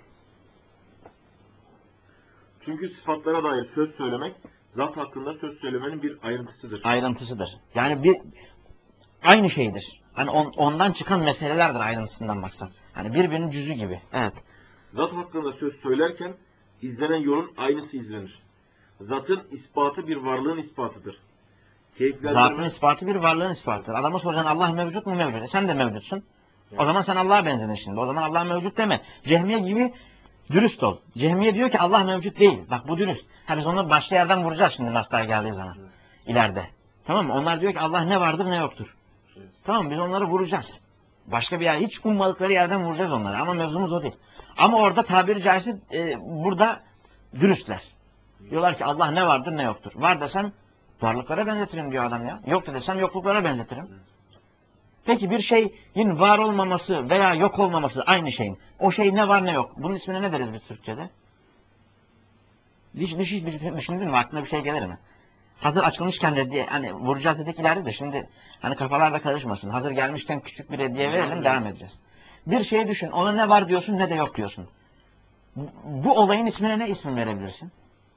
Çünkü sıfatlara dair söz söylemek, zat hakkında söz söylemenin bir ayrıntısıdır. Ayrıntısıdır. Yani bir aynı şeydir. Hani on, ondan çıkan meselelerdir ayrıntısından baksan. Hani birbirinin cüzü gibi. Evet. Zat hakkında söz söylerken izlenen yolun aynısı izlenir. Zatın ispatı bir varlığın ispatıdır. Zatın ispatı bir varlığın ispatıdır. Adama soracaksın Allah mevcut mu mevcut? E sen de mevcutsun. Evet. O zaman sen Allah'a benzedin şimdi. O zaman Allah mevcut deme. Cehmiye gibi dürüst ol. Cehmiye diyor ki Allah mevcut değil. Bak bu dürüst. Ha biz onu başka yerden vuracağız şimdi naslar geldiği zaman. Evet. İleride. Tamam mı? Onlar diyor ki Allah ne vardır ne yoktur. Evet. Tamam biz onları vuracağız. Başka bir yer, hiç ummadıkları yerden vuracağız onları. Ama mevzumuz o değil. Ama orada tabiri caizse e, burada dürüstler. Diyorlar ki Allah ne vardır ne yoktur. Var desem varlıklara benzetirim diyor adam ya. Yok desem yokluklara benzetirim. Peki bir şeyin var olmaması veya yok olmaması aynı şeyin. O şey ne var ne yok. Bunun ismine ne deriz biz Türkçe'de? Hiç, hiç, hiç düşündün mü? Aklına bir şey gelir mi? Hazır açılmışken reddiye, hani vuracağız dedik ileride de şimdi hani kafalarda karışmasın. Hazır gelmişken küçük bir reddiye verelim, devam edeceğiz. Bir şey düşün, ona ne var diyorsun ne de yok diyorsun. Bu olayın ismine ne ismin verebilirsin?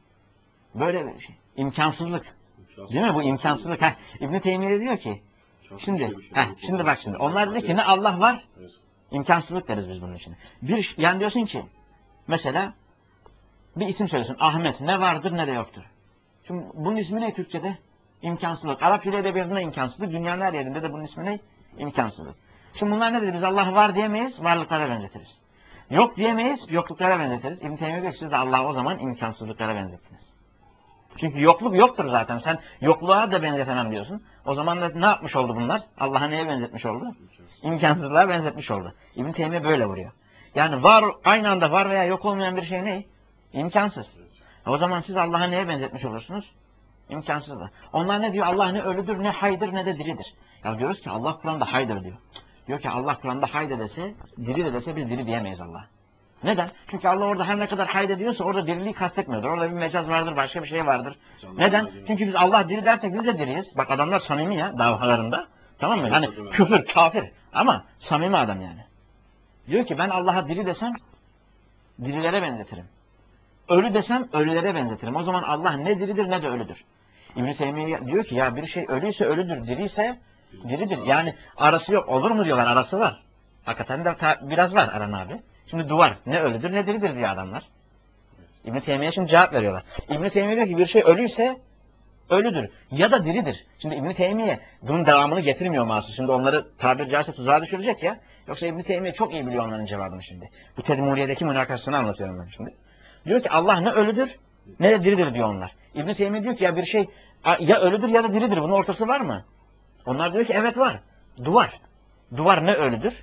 Böyle bir şey. İmkansızlık. Değil mi bu imkansızlık? Heh, İbn-i Teymiye diyor ki, şimdi, heh, şimdi bak şimdi, onlar dedi ki ne Allah var, imkansızlık deriz biz bunun için. Bir, yani diyorsun ki, mesela bir isim söylesin, Ahmet, ne vardır ne de yoktur. Şimdi bunun ismi ne Türkçe'de? İmkansızlık. Arap dili edebiyatında imkansızlık. Dünyanın her yerinde de bunun ismi ne? İmkansızlık. Şimdi bunlar ne dedi? Biz Allah var diyemeyiz, varlıklara benzetiriz. Yok diyemeyiz, yokluklara benzetiriz. İbn-i Teymiye diyor, siz de Allah'ı o zaman imkansızlıklara benzettiniz. Çünkü yokluk yoktur zaten. Sen yokluğa da benzetemem diyorsun. O zaman da ne yapmış oldu bunlar? Allah'a neye benzetmiş oldu? İmkansızlığa benzetmiş oldu. İbn-i Teymiye böyle vuruyor. Yani var, aynı anda var veya yok olmayan bir şey ne? İmkansız. O zaman siz Allah'a neye benzetmiş olursunuz? İmkansızdır. Onlar ne diyor? Allah ne ölüdür, ne haydır, ne de diridir. Ya diyoruz ki Allah Kur'an'da haydır diyor. Diyor ki Allah Kur'an'da haydır dese, diri de dese biz diri diyemeyiz Allah'a. Neden? Çünkü Allah orada her ne kadar haydır diyorsa orada diriliği kastetmiyordur. Orada bir mecaz vardır, başka bir şey vardır. Neden? Çünkü biz Allah diri dersek biz de diriyiz. Bak adamlar samimi ya davalarında. Tamam mı? Hani küfür, kafir. Ama samimi adam yani. Diyor ki ben Allah'a diri desem dirilere benzetirim. Ölü desem ölülere benzetirim. O zaman Allah ne diridir ne de ölüdür. İbn-i Teymiye diyor ki ya bir şey ölüyse ölüdür, diriyse diridir. Yani arası yok. Olur mu diyorlar, arası var. Hakikaten de biraz var Aran abi. Şimdi duvar ne ölüdür ne diridir diyor adamlar. İbn-i Teymiye şimdi cevap veriyorlar. İbn-i Teymiye diyor ki bir şey ölüyse ölüdür ya da diridir. Şimdi İbn-i Teymiye bunun devamını getirmiyor mahsus. Şimdi onları tabiri caizse tuzağa düşürecek ya. Yoksa İbn-i Teymiye çok iyi biliyor onların cevabını şimdi. Bu Tedmuriye'deki münakaşasını anlatıyorum ben şimdi. Diyor ki Allah ne ölüdür ne de diridir diyor onlar. İbn-i Teymiye diyor ki ya bir şey ya ölüdür ya da diridir. Bunun ortası var mı? Onlar diyor ki evet var. Duvar. Duvar ne ölüdür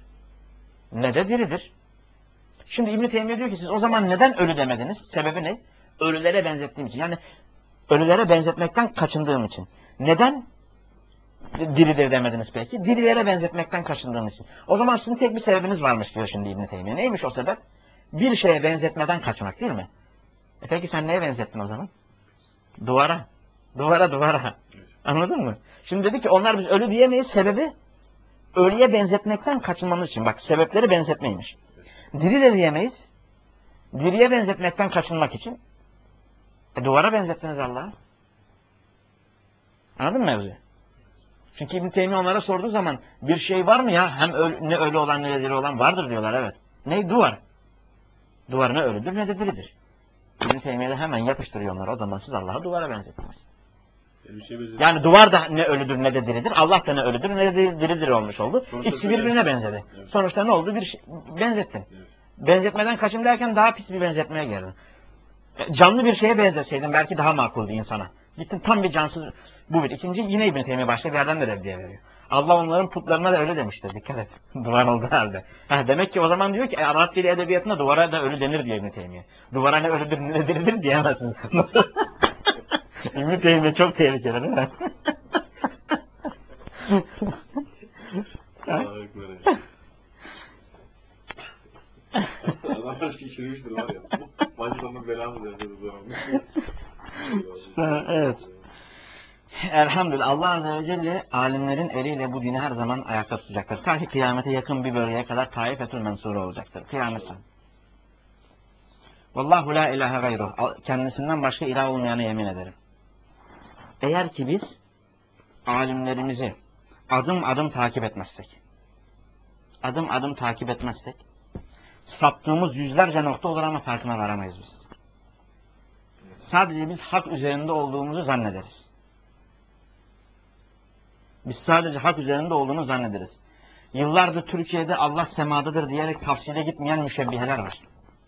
ne de diridir. Şimdi İbn-i Teymiye diyor ki siz o zaman neden ölü demediniz? Sebebi ne? Ölülere benzettiğim için. Yani ölülere benzetmekten kaçındığım için. Neden diridir demediniz peki? Dirilere benzetmekten kaçındığım için. O zaman sizin tek bir sebebiniz varmış diyor şimdi İbn-i Teymiye. Neymiş o sebep? Bir şeye benzetmeden kaçmak değil mi? E peki sen neye benzettin o zaman? Duvara. Duvara duvara. Anladın mı? Şimdi dedi ki onlar biz ölü diyemeyiz. Sebebi ölüye benzetmekten kaçınmamız için. Bak sebepleri benzetmeymiş. Diri de diyemeyiz. Diriye benzetmekten kaçınmak için. E duvara benzettiniz Allah'a. Anladın mı mevzuyu? Çünkü İbn Teymiye onlara sorduğu zaman bir şey var mı ya? Hem ölü, ne ölü olan ne diri olan vardır diyorlar, evet. Ne? Duvar. Duvar ne ölüdür ne de diridir. İbn Teymiye de hemen yapıştırıyor onları. O zaman siz Allah'ı duvara benzettiniz. Yani duvar da ne ölüdür ne de diridir. Allah da ne ölüdür ne de diridir olmuş oldu. Sonuçta İkisi birbirine benzedi. Evet. Sonuçta ne oldu? Bir şey, benzettin. Evet. Benzetmeden kaçın derken daha pis bir benzetmeye geldin. Canlı bir şeye benzetseydin belki daha makuldü insana. Gittin tam bir cansız. Bu bir. İkinci yine İbn Teymiye başka bir yerden de reddiye veriyor. Allah onların putlarına da öyle demiştir. Dikkat et. Duvar olduğu halde. Ha, demek ki o zaman diyor ki Arap dili edebiyatında duvara da ölü denir diyor İbn Teymiye. Duvara ne ölüdür ne diridir diyemezsin. İbn Teymiye çok tehlikeli değil mi? Adamlar şişirmiştir var ya. Başlarının belamı derdi bu zaman. Evet. Elhamdülillah Allah Azze ve Celle alimlerin eliyle bu dini her zaman ayakta tutacaktır. Ta ki kıyamete yakın bir bölgeye kadar taifetül mensure olacaktır. Kıyamet son. Vallahu la ilahe gayruh. Kendisinden başka ilah olmayana yemin ederim. Eğer ki biz alimlerimizi adım adım takip etmezsek, adım adım takip etmezsek, saptığımız yüzlerce nokta olur ama farkına varamayız biz. Sadece biz hak üzerinde olduğumuzu zannederiz. Biz sadece hak üzerinde olduğunu zannederiz. Yıllardır Türkiye'de Allah semadadır diyerek tafsile gitmeyen müşebbiheler var.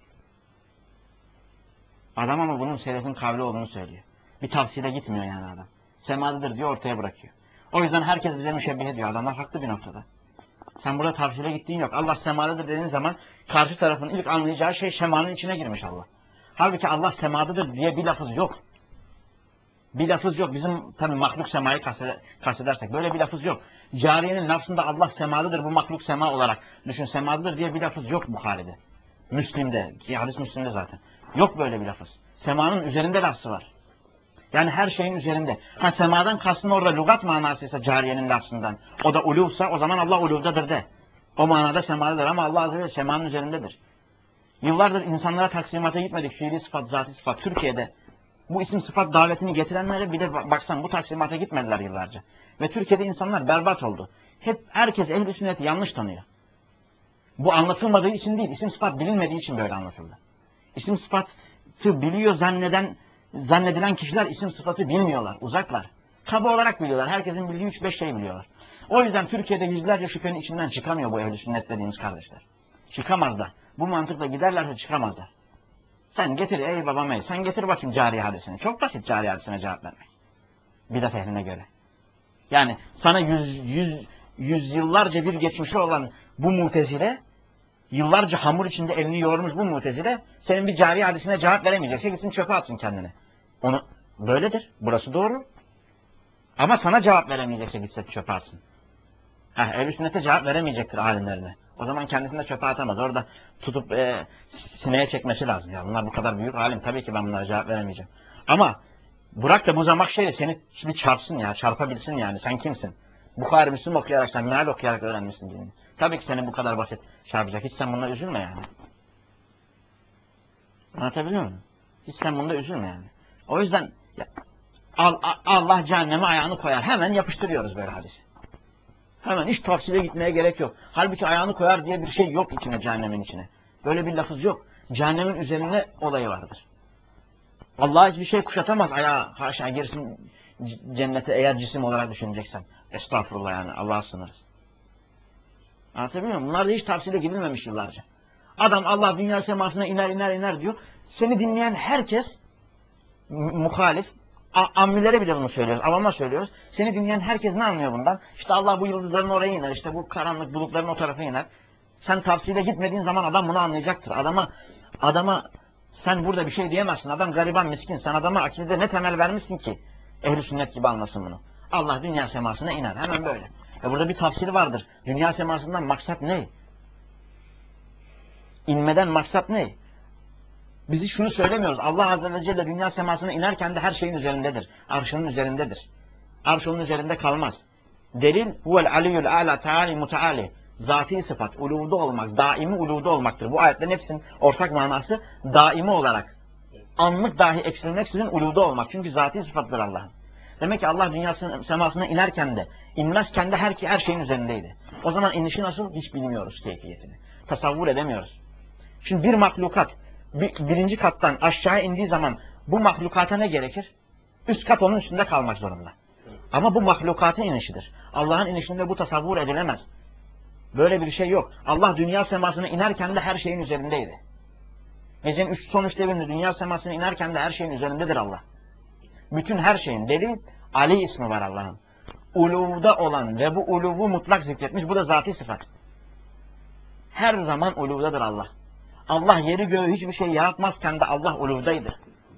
Adam ama bunun selefin kavli olduğunu söylüyor. Bir tafsile gitmiyor yani adam. Semadadır diyor, ortaya bırakıyor. O yüzden herkes bize müşebbihe diyor. Adamlar haklı bir noktada. Sen burada tafsile gittiğin yok. Allah semadadır dediğin zaman karşı tarafın ilk anlayacağı şey şemanın içine girmiş Allah. Halbuki Allah semadadır diye bir lafız yok. Bir lafız yok. Bizim tabi mahluk semayı kastedersek böyle bir lafız yok. Cariyenin lafzında Allah semalıdır, bu mahluk sema olarak düşün, semalıdır diye bir lafız yok Bukhari'de. Müslim'de, ki hadis Müslim'de zaten. Yok böyle bir lafız. Semanın üzerinde lafzı var. Yani her şeyin üzerinde. Ha, semadan kastın orada lügat manasıysa cariyenin lafzından, o da uluvsa o zaman Allah uluvdadır de. O manada semalıdır ama Allah Azze ve Celle semanın üzerindedir. Yıllardır insanlara taksimata gitmedik. Fiili sıfat, zati sıfat. Türkiye'de bu isim sıfat davetini getirenlere bir de baksan bu taksimata gitmediler yıllarca. Ve Türkiye'de insanlar berbat oldu. Hep herkes ehl-i sünneti yanlış tanıyor. Bu anlatılmadığı için değil, isim sıfat bilinmediği için böyle anlatıldı. İsim sıfatı biliyor zanneden, zannedilen kişiler isim sıfatı bilmiyorlar, uzaklar. Kaba olarak biliyorlar, herkesin bildiği üç beş şey biliyorlar. O yüzden Türkiye'de yüzlerce şüphenin içinden çıkamıyor bu ehl-i sünnet dediğimiz kardeşler. Çıkamaz da. Bu mantıkla giderlerse çıkamazlar. Sen getir ey babam ey. Sen getir bakayım cariye hadisini. Çok basit cariye hadisine cevap vermek. Bidat ehline göre. Yani sana yüz, yüz, yüz yıllarca bir geçmişi olan bu mutezile, yıllarca hamur içinde elini yoğurmuş bu mutezile, senin bir cariye hadisine cevap veremeyecekse gitsin çöpe atsın kendini. Onu böyledir. Burası doğru. Ama sana cevap veremeyecekse gitsin çöpe atsın. Heh, ehl-i sünnete cevap veremeyecektir alimlerine. O zaman kendisini de çöpe atamaz. Orada tutup e, sineye çekmesi lazım. Ya bunlar bu kadar büyük alim. Tabii ki ben bunlara cevap veremeyeceğim. Ama bırak da bu zamak şeyle seni bir çarpsın ya. Çarpabilsin yani. Sen kimsin? Bukhari Müslüm okuyarak, sen meal okuyarak öğrenmişsin dini. Tabii ki seni bu kadar basit çarpacak. Hiç sen bunda üzülme yani. Anlatabiliyor muyum? Hiç sen bunda üzülme yani. O yüzden ya, Allah cehenneme ayağını koyar. Hemen yapıştırıyoruz böyle hadisi. Hemen hiç tafsile gitmeye gerek yok. Halbuki ayağını koyar diye bir şey yok içine, cehennemin içine. Böyle bir lafız yok. Cehennemin üzerinde olayı vardır. Allah hiçbir şey kuşatamaz ayağı haşa girsin cennete eğer cisim olarak düşüneceksen. Estağfurullah yani Allah'a sınırız. Anlatabiliyor muyum? Bunlar da hiç tafsile gidilmemiş yıllarca. Adam Allah dünya semasına iner iner iner diyor. Seni dinleyen herkes muhalif. Ammilere bile bunu söylüyoruz. Avama söylüyoruz. Seni dinleyen herkes ne anlıyor bundan? İşte Allah bu yıldızların oraya iner. İşte bu karanlık bulutların o tarafa iner. Sen tavsiyle gitmediğin zaman adam bunu anlayacaktır. Adama adama sen burada bir şey diyemezsin. Adam gariban, miskin. Sen adama akide ne temel vermişsin ki? Ehl-i sünnet gibi anlasın bunu. Allah dünya semasına iner. Hemen böyle. E burada bir tafsiri vardır. Dünya semasından maksat ne? İnmeden maksat ne? Biz hiç şunu söylemiyoruz. Allah Azze ve Celle dünya semasına inerken de her şeyin üzerindedir. Arşının üzerindedir. Arş onun üzerinde kalmaz. Delil huvel aliyyul a'la teali muteali. Zati sıfat, uluvda olmak, daimi uluvda olmaktır. Bu ayetlerin hepsinin ortak manası daimi olarak. Anlık dahi eksilmeksizin uluvda olmak. Çünkü zati sıfattır Allah'ın. Demek ki Allah dünya semasına inerken de inmezken de her, her şeyin üzerindeydi. O zaman inişi nasıl? Hiç bilmiyoruz keyfiyetini. Tasavvur edemiyoruz. Şimdi bir mahlukat bir, birinci kattan aşağı indiği zaman bu mahlukata ne gerekir? Üst kat onun üstünde kalmak zorunda. Ama bu mahlukatın inişidir. Allah'ın inişinde bu tasavvur edilemez. Böyle bir şey yok. Allah dünya semasına inerken de her şeyin üzerindeydi. Gecenin üç son üç devrinde dünya semasına inerken de her şeyin üzerindedir Allah. Bütün her şeyin. Delil Ali ismi var Allah'ın. Uluvda olan ve bu uluvu mutlak zikretmiş. Bu da zati sıfat. Her zaman uluvdadır Allah. Allah yeri göğü hiçbir şey yaratmazken de Allah uluvdaydı.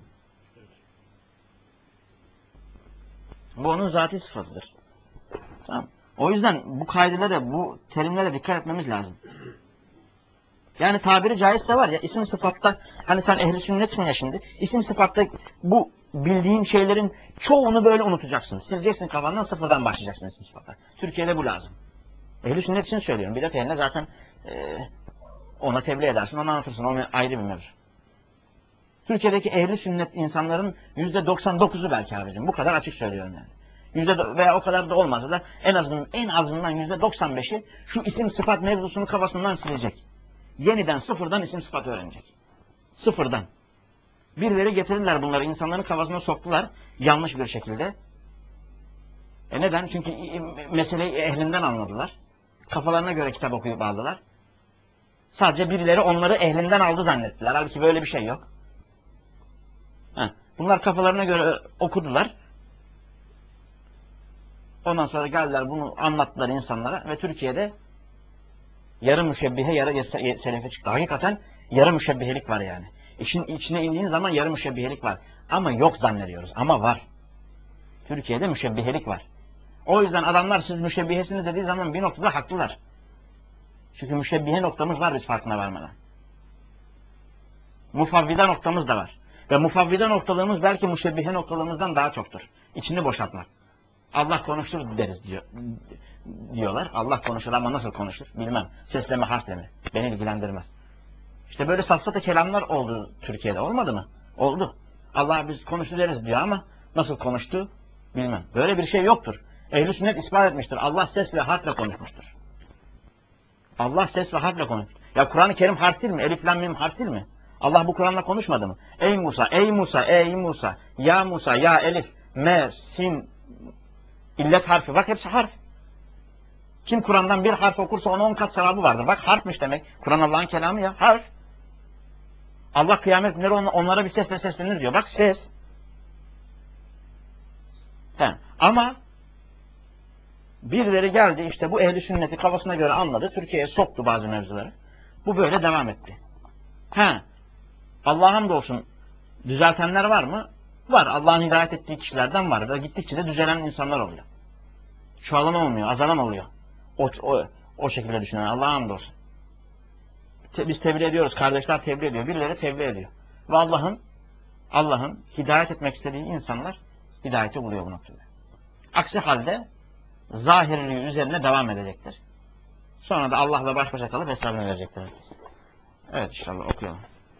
Bu onun zati sıfatıdır. Tamam. O yüzden bu kaidelere, bu terimlere dikkat etmemiz lazım. Yani tabiri caizse var ya, isim sıfatta, hani sen ehli sünnetsin ya şimdi, isim sıfatta bu bildiğin şeylerin çoğunu böyle unutacaksın. Sileceksin kafandan, sıfırdan başlayacaksın isim sıfatta. Türkiye'de bu lazım. Ehli sünnet için söylüyorum. Bidat ehline zaten e, ona tebliğ edersin, ona anlatırsın. O ayrı bir mevzu. Türkiye'deki ehli sünnet insanların yüzde doksan dokuzu belki abicim. Bu kadar açık söylüyorum yani. Yüzde veya o kadar da olmazsa da en azından en azından yüzde doksan beşi şu isim sıfat mevzusunu kafasından silecek. Yeniden sıfırdan isim sıfat öğrenecek. Sıfırdan. Birileri getirirler bunları, insanların kafasına soktular yanlış bir şekilde. E neden? Çünkü meseleyi ehlinden anladılar. Kafalarına göre kitap okuyup aldılar. Sadece birileri onları ehlinden aldı zannettiler. Halbuki böyle bir şey yok. Heh. Bunlar kafalarına göre okudular. Ondan sonra geldiler bunu anlattılar insanlara ve Türkiye'de yarı müşebbihe, yarı selefe çıktı. Hakikaten yarı müşebbihelik var yani. İşin içine indiğin zaman yarı müşebbihelik var. Ama yok zannediyoruz. Ama var. Türkiye'de müşebbihelik var. O yüzden adamlar siz müşebbihesiniz dediği zaman bir noktada haklılar. Çünkü müşebbihe noktamız var biz farkına varmadan. Mufavvida noktamız da var. Ve mufavvida noktalığımız belki müşebbihe noktalığımızdan daha çoktur. İçini boşaltmak. Allah konuşur deriz diyor, diyorlar. Allah konuşur ama nasıl konuşur bilmem. Sesle mi harfle mi? Beni ilgilendirmez. İşte böyle safsata kelamlar oldu Türkiye'de. Olmadı mı? Oldu. Allah biz konuştu deriz diyor ama nasıl konuştu bilmem. Böyle bir şey yoktur. Ehl-i sünnet ispat etmiştir. Allah ses ve harfle konuşmuştur. Allah ses ve harfle konuşmuştur. Ya Kur'an-ı Kerim harf değil mi? Elif, lam, mim harf değil mi? Allah bu Kur'an'la konuşmadı mı? Ey Musa, ey Musa, ey Musa, ya Musa, ya Elif, me, sin, illet harfi. Bak hepsi harf. Kim Kur'an'dan bir harf okursa ona on kat sevabı vardır. Bak harfmiş demek. Kur'an Allah'ın kelamı ya. Harf. Allah kıyamet günleri onlara bir sesle seslenir diyor. Bak ses. He. Ama birileri geldi işte bu ehli sünneti kafasına göre anladı. Türkiye'ye soktu bazı mevzuları. Bu böyle devam etti. He. Allah'a hamdolsun düzeltenler var mı? Var. Allah'ın hidayet ettiği kişilerden var. Ve gittikçe de düzelen insanlar oluyor. Çoğalan olmuyor, azalan oluyor. O, o, o şekilde düşünen Allah'a hamdolsun. Te, biz tebliğ ediyoruz, kardeşler tebliğ ediyor, birileri tebliğ ediyor. Ve Allah'ın Allah'ın hidayet etmek istediği insanlar hidayeti buluyor bu noktada. Aksi halde zahirliği üzerine devam edecektir. Sonra da Allah'la baş başa kalıp hesabını verecektir. Evet inşallah okuyalım.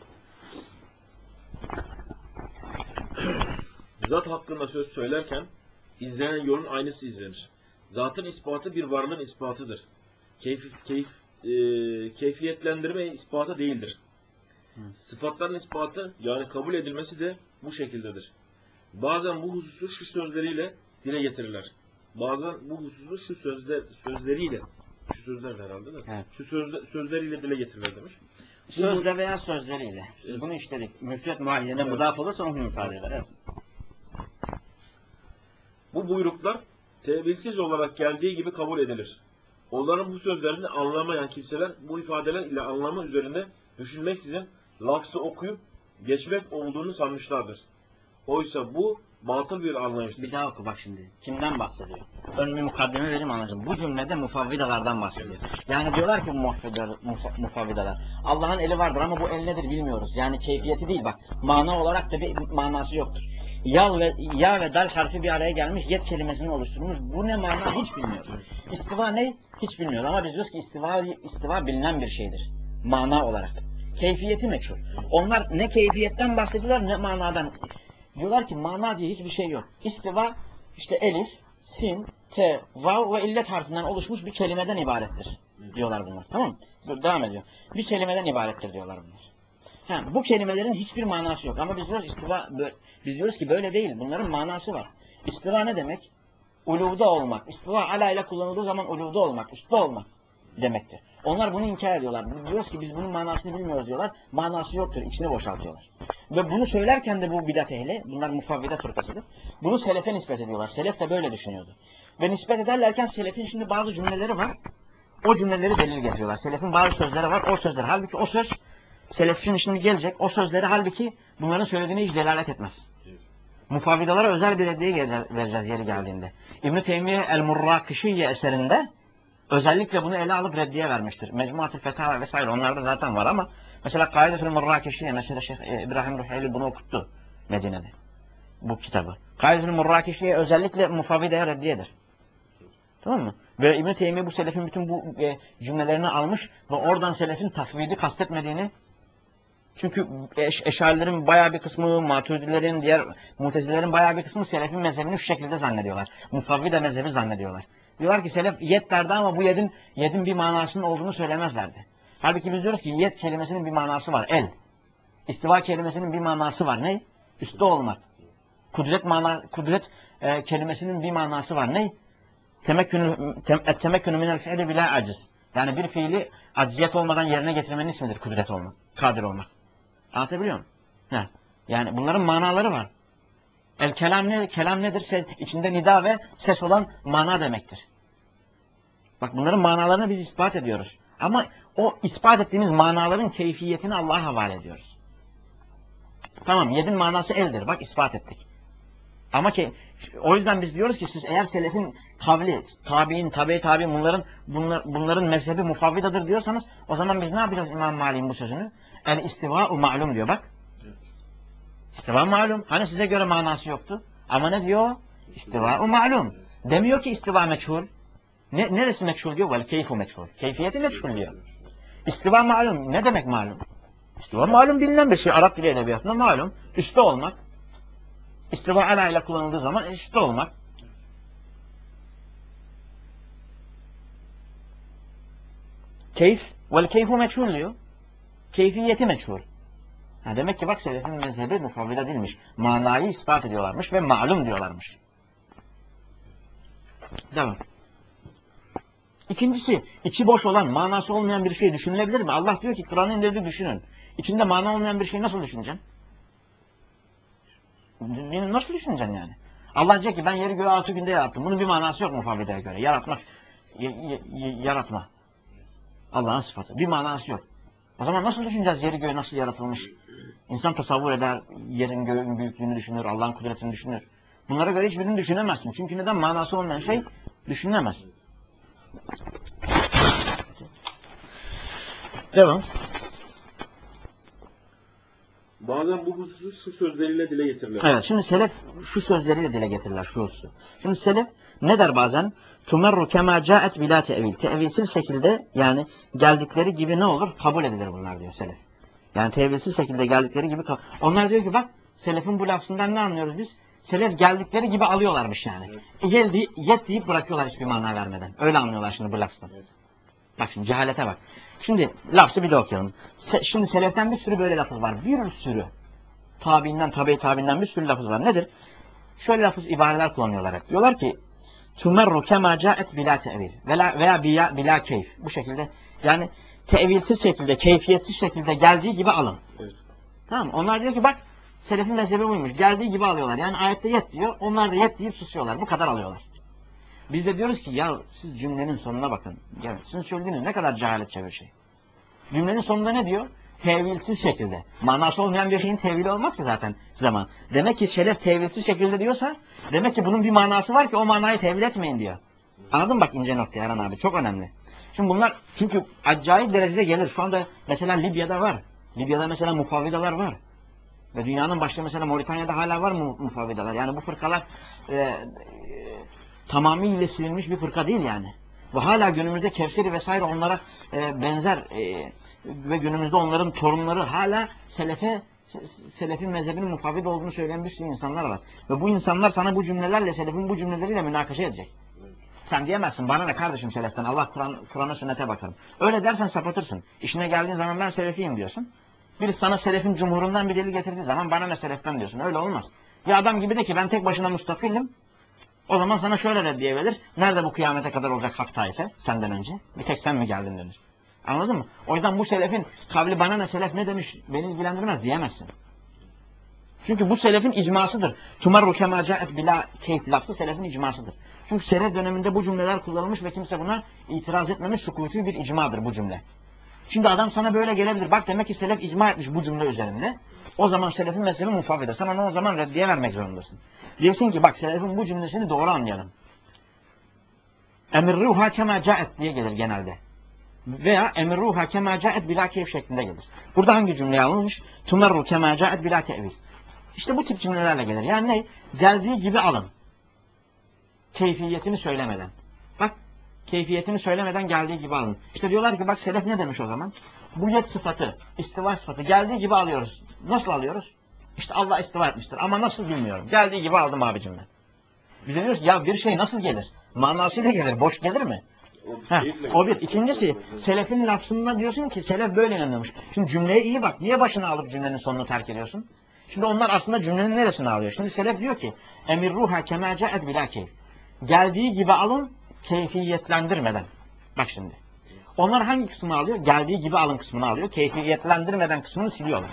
Zat hakkında söz söylerken izlenen yolun aynısı izlenir. Zatın ispatı bir varlığın ispatıdır. Keyf, keyf, e, keyfiyetlendirme ispatı değildir. Hı. Sıfatların ispatı yani kabul edilmesi de bu şekildedir. Bazen bu hususu şu sözleriyle dile getirirler. Bazen bu hususu şu sözler, sözleriyle şu sözler herhalde de. Evet. Şu sözle, sözleriyle dile getirirler demiş. Sözle veya sözleriyle. Evet. Bunu işledik. Müfret muayyene evet. Mudaf olursa onu ifade eder. Evet. Bu buyruklar tevilsiz olarak geldiği gibi kabul edilir. Onların bu sözlerini anlamayan kimseler bu ifadeler ile anlamı üzerinde düşünmeksizin lafzı okuyup geçmek olduğunu sanmışlardır. Oysa bu batıl bir anlayıştır. Bir daha oku bak şimdi. Kimden bahsediyor? Ön bir mukaddeme vereyim anacığım. Bu cümlede mufavvidalardan bahsediyor. Yani diyorlar ki mufavvidalar. Allah'ın eli vardır ama bu el nedir bilmiyoruz. Yani keyfiyeti değil bak. Mana olarak da bir manası yoktur. Ya ve, ya ve dal harfi bir araya gelmiş, yet kelimesini oluşturmuş. Bu ne mana hiç bilmiyoruz. İstiva ne? Hiç bilmiyoruz. Ama biz diyoruz ki istiva, istiva bilinen bir şeydir. Mana olarak. Keyfiyeti meçhul. Onlar ne keyfiyetten bahsediyorlar ne manadan. Diyorlar ki mana diye hiçbir şey yok. İstiva işte elif, sin, te, vav ve illet harfinden oluşmuş bir kelimeden ibarettir diyorlar bunlar. Tamam mı? Dur, devam ediyor. Bir kelimeden ibarettir diyorlar bunlar. Ha, bu kelimelerin hiçbir manası yok. Ama biz diyoruz istiva, biz diyoruz ki böyle değil. Bunların manası var. İstiva ne demek? Uluvda olmak. İstiva ala ile kullanıldığı zaman uluvda olmak, üstte olmak demektir. Onlar bunu inkar ediyorlar. Biz diyoruz ki biz bunun manasını bilmiyoruz diyorlar. Manası yoktur. İçini boşaltıyorlar. Ve bunu söylerken de bu bidat ehli, bunlar mufavvide fırkasıdır. Bunu selefe nispet ediyorlar. Selef de böyle düşünüyordu. Ve nispet ederlerken selefin şimdi bazı cümleleri var. O cümleleri delil getiriyorlar. Selefin bazı sözleri var. O sözler. Halbuki o söz selefin şimdi gelecek. O sözleri halbuki bunların söylediğine hiç delalet etmez. Mufavvidalara özel bir reddiye vereceğiz yeri geldiğinde. İbn-i Teymiye El-Murrakişiyye eserinde özellikle bunu ele alıp reddiye vermiştir. Mecmuat-ı Fetava vesaire onlarda zaten var ama mesela Kaide-ül Murrakişiyye mesela Şeyh İbrahim Ruheyli bunu okuttu Medine'de. Bu kitabı. Kaide-ül Murrakişiyye özellikle mufavvideye reddiyedir. Tamam mı? Ve İbn-i Teymiye bu selefin bütün bu e, cümlelerini almış ve oradan selefin tafvidi kastetmediğini, çünkü eş, eşarilerin bayağı bir kısmı, maturidilerin, diğer mutezilerin bayağı bir kısmı selefin mezhebini şu şekilde zannediyorlar. Mufavvide mezhebi zannediyorlar. Diyorlar ki selef yet derdi ama bu yedin, yedin bir manasının olduğunu söylemezlerdi. Halbuki biz diyoruz ki yet kelimesinin bir manası var. El. İstiva kelimesinin bir manası var. Ne? Üstte olmak. Kudret, mana, kudret e, kelimesinin bir manası var. Ne? Temekkünü minel fiili bila aciz. Yani bir fiili acziyet olmadan yerine getirmenin ismidir kudret olmak, kadir olmak. Anlatabiliyor muyum? Ha. Yani bunların manaları var. El kelam ne? Kelam nedir? Ses, içinde nida ve ses olan mana demektir. Bak bunların manalarını biz ispat ediyoruz. Ama o ispat ettiğimiz manaların keyfiyetini Allah'a havale ediyoruz. Tamam, yedin manası eldir. Bak ispat ettik. Ama ki o yüzden biz diyoruz ki siz eğer selefin kavli, tabi'in, tabi tabi'in bunların bunlar, bunların mezhebi mufavvidadır diyorsanız o zaman biz ne yapacağız İmam Malik'in bu sözünü? El istiva'u ma'lum diyor bak. İstiva ma'lum. Hani size göre manası yoktu? Ama ne diyor? İstiva'u ma'lum. Demiyor ki istiva meçhul. Ne, neresi meçhul diyor? Vel keyfu meçhul. Keyfiyeti meçhul diyor. İstiva ma'lum. Ne demek ma'lum? İstiva ma'lum bilinen bir şey. Arap dili edebiyatında ma'lum. Üstte olmak. İstiva ala ile kullanıldığı zaman üstte olmak. Keyf. Vel keyfu meçhul diyor. Keyfiyeti meçhul. Ha demek ki bak selefin mezhebi mufavvida değilmiş. Manayı ispat ediyorlarmış ve ma'lum diyorlarmış. Devam. İkincisi, içi boş olan, manası olmayan bir şey düşünülebilir mi? Allah diyor ki Kur'an'ın indirdiği düşünün. İçinde mana olmayan bir şeyi nasıl düşüneceksin? Nasıl düşüneceksin yani? Allah diyor ki ben yeri göğü altı günde yarattım. Bunun bir manası yok mufavvidaya göre. Yaratmak, yaratma. Allah'ın sıfatı. Bir manası yok. O zaman nasıl düşüneceğiz yeri göğü nasıl yaratılmış? İnsan tasavvur eder, yerin göğün büyüklüğünü düşünür, Allah'ın kudretini düşünür. Bunlara göre hiçbirini düşünemezsin. Çünkü neden? Manası olmayan şey düşünülemez. Devam. Bazen bu hususu şu sözleriyle dile getirirler. Evet, şimdi selef şu sözleriyle dile getirirler şu hususu. Şimdi selef ne der bazen? Tumerru kema caet bila tevil. Tevilsiz şekilde yani geldikleri gibi ne olur? Kabul edilir bunlar diyor selef. Yani tevilsiz şekilde geldikleri gibi kabul. Onlar diyor ki bak selefin bu lafzından ne anlıyoruz biz? Selef geldikleri gibi alıyorlarmış yani. Evet. Yet, yet deyip bırakıyorlar hiçbir mana vermeden. Öyle anlıyorlar şimdi bu lafzdan. Evet. Bak şimdi cehalete bak. Şimdi lafzı bir de okuyalım. Se, şimdi seleften bir sürü böyle lafız var. Bir sürü. Tabiinden, tabi tabiinden bir sürü lafız var. Nedir? Şöyle lafız ibareler kullanıyorlar hep. Diyorlar ki tumerru kema caet bila tevil veya, veya bila, bila keyf. Bu şekilde yani tevilsiz şekilde, keyfiyetsiz şekilde geldiği gibi alın. Evet. Tamam mı? Onlar diyor ki bak selefin mezhebi buymuş. Geldiği gibi alıyorlar. Yani ayette yet diyor. Onlar da yet deyip susuyorlar. Bu kadar alıyorlar. Biz de diyoruz ki ya siz cümlenin sonuna bakın. Ya, sizin söylediğiniz ne kadar cehaletçe bir şey. Cümlenin sonunda ne diyor? Tevilsiz şekilde. Manası olmayan bir şeyin tevili olmaz ki zaten zaman. Demek ki selef tevilsiz şekilde diyorsa demek ki bunun bir manası var ki o manayı tevil etmeyin diyor. Anladın mı bak ince nokta Erhan abi? Çok önemli. Şimdi bunlar çünkü acayip derecede gelir. Şu anda mesela Libya'da var. Libya'da mesela mufavvidalar var. Ve dünyanın başka mesela Moritanya'da hala var mı mufavvidalar? Yani bu fırkalar e, e, tamamıyla silinmiş bir fırka değil yani. Ve hala günümüzde Kevseri vesaire onlara e, benzer e, ve günümüzde onların torunları hala selefe selefin mezhebinin mufavvid olduğunu söyleyen bir sürü insanlar var. Ve bu insanlar sana bu cümlelerle, selefin bu cümleleriyle münakaşa edecek. Sen diyemezsin bana ne kardeşim seleften, Allah Kur'an, Kur'an'a sünnete bakarım. Öyle dersen sapatırsın. İşine geldiğin zaman ben selefiyim diyorsun. Birisi sana selefin cumhurundan bir delil getirdiği zaman bana ne seleften diyorsun. Öyle olmaz. Ya adam gibi de ki ben tek başına müstakilim. O zaman sana şöyle reddiye verir. Nerede bu kıyamete kadar olacak hak taife senden önce? Bir tek sen mi geldin denir. Anladın mı? O yüzden bu selefin kavli bana ne selef ne demiş beni ilgilendirmez diyemezsin. Çünkü bu selefin icmasıdır. Tumarru kema ca'et bila keyf lafzı selefin icmasıdır. Çünkü selef döneminde bu cümleler kullanılmış ve kimse buna itiraz etmemiş, sukufi bir icmadır bu cümle. Şimdi adam sana böyle gelebilir. Bak demek ki selef icma etmiş bu cümle üzerinde. O zaman selefin mezhebi mufavvide. Sen ona o zaman reddiye vermek zorundasın. Diyorsun ki bak selefin bu cümlesini doğru anlayalım. Emirruha kema ca'et diye gelir genelde. Veya emirruha kema ca'et bila keyf şeklinde gelir. Burada hangi cümleye alınmış? Tumarru kema ca'et bila tevil. İşte bu tip cümlelerle gelir. Yani ne? Geldiği gibi alın. Keyfiyetini söylemeden. Bak, keyfiyetini söylemeden geldiği gibi alın. İşte diyorlar ki bak selef ne demiş o zaman? Bu yet sıfatı, istiva sıfatı geldiği gibi alıyoruz. Nasıl alıyoruz? İşte Allah istiva etmiştir ama nasıl bilmiyorum. Geldiği gibi aldım abicim ben. Biz diyoruz ki ya bir şey nasıl gelir? Manasıyla gelir, boş gelir mi? Heh, o bir. İkincisi, selefin lafzında diyorsun ki selef böyle inanıyormuş. Şimdi cümleye iyi bak. Niye başına alıp cümlenin sonunu terk ediyorsun? Şimdi onlar aslında cümlenin neresini alıyor? Şimdi selef diyor ki emirruha kema ca'et bila keyf. Geldiği gibi alın, keyfiyetlendirmeden. Bak şimdi. Onlar hangi kısmını alıyor? Geldiği gibi alın kısmını alıyor. Keyfiyetlendirmeden kısmını siliyorlar.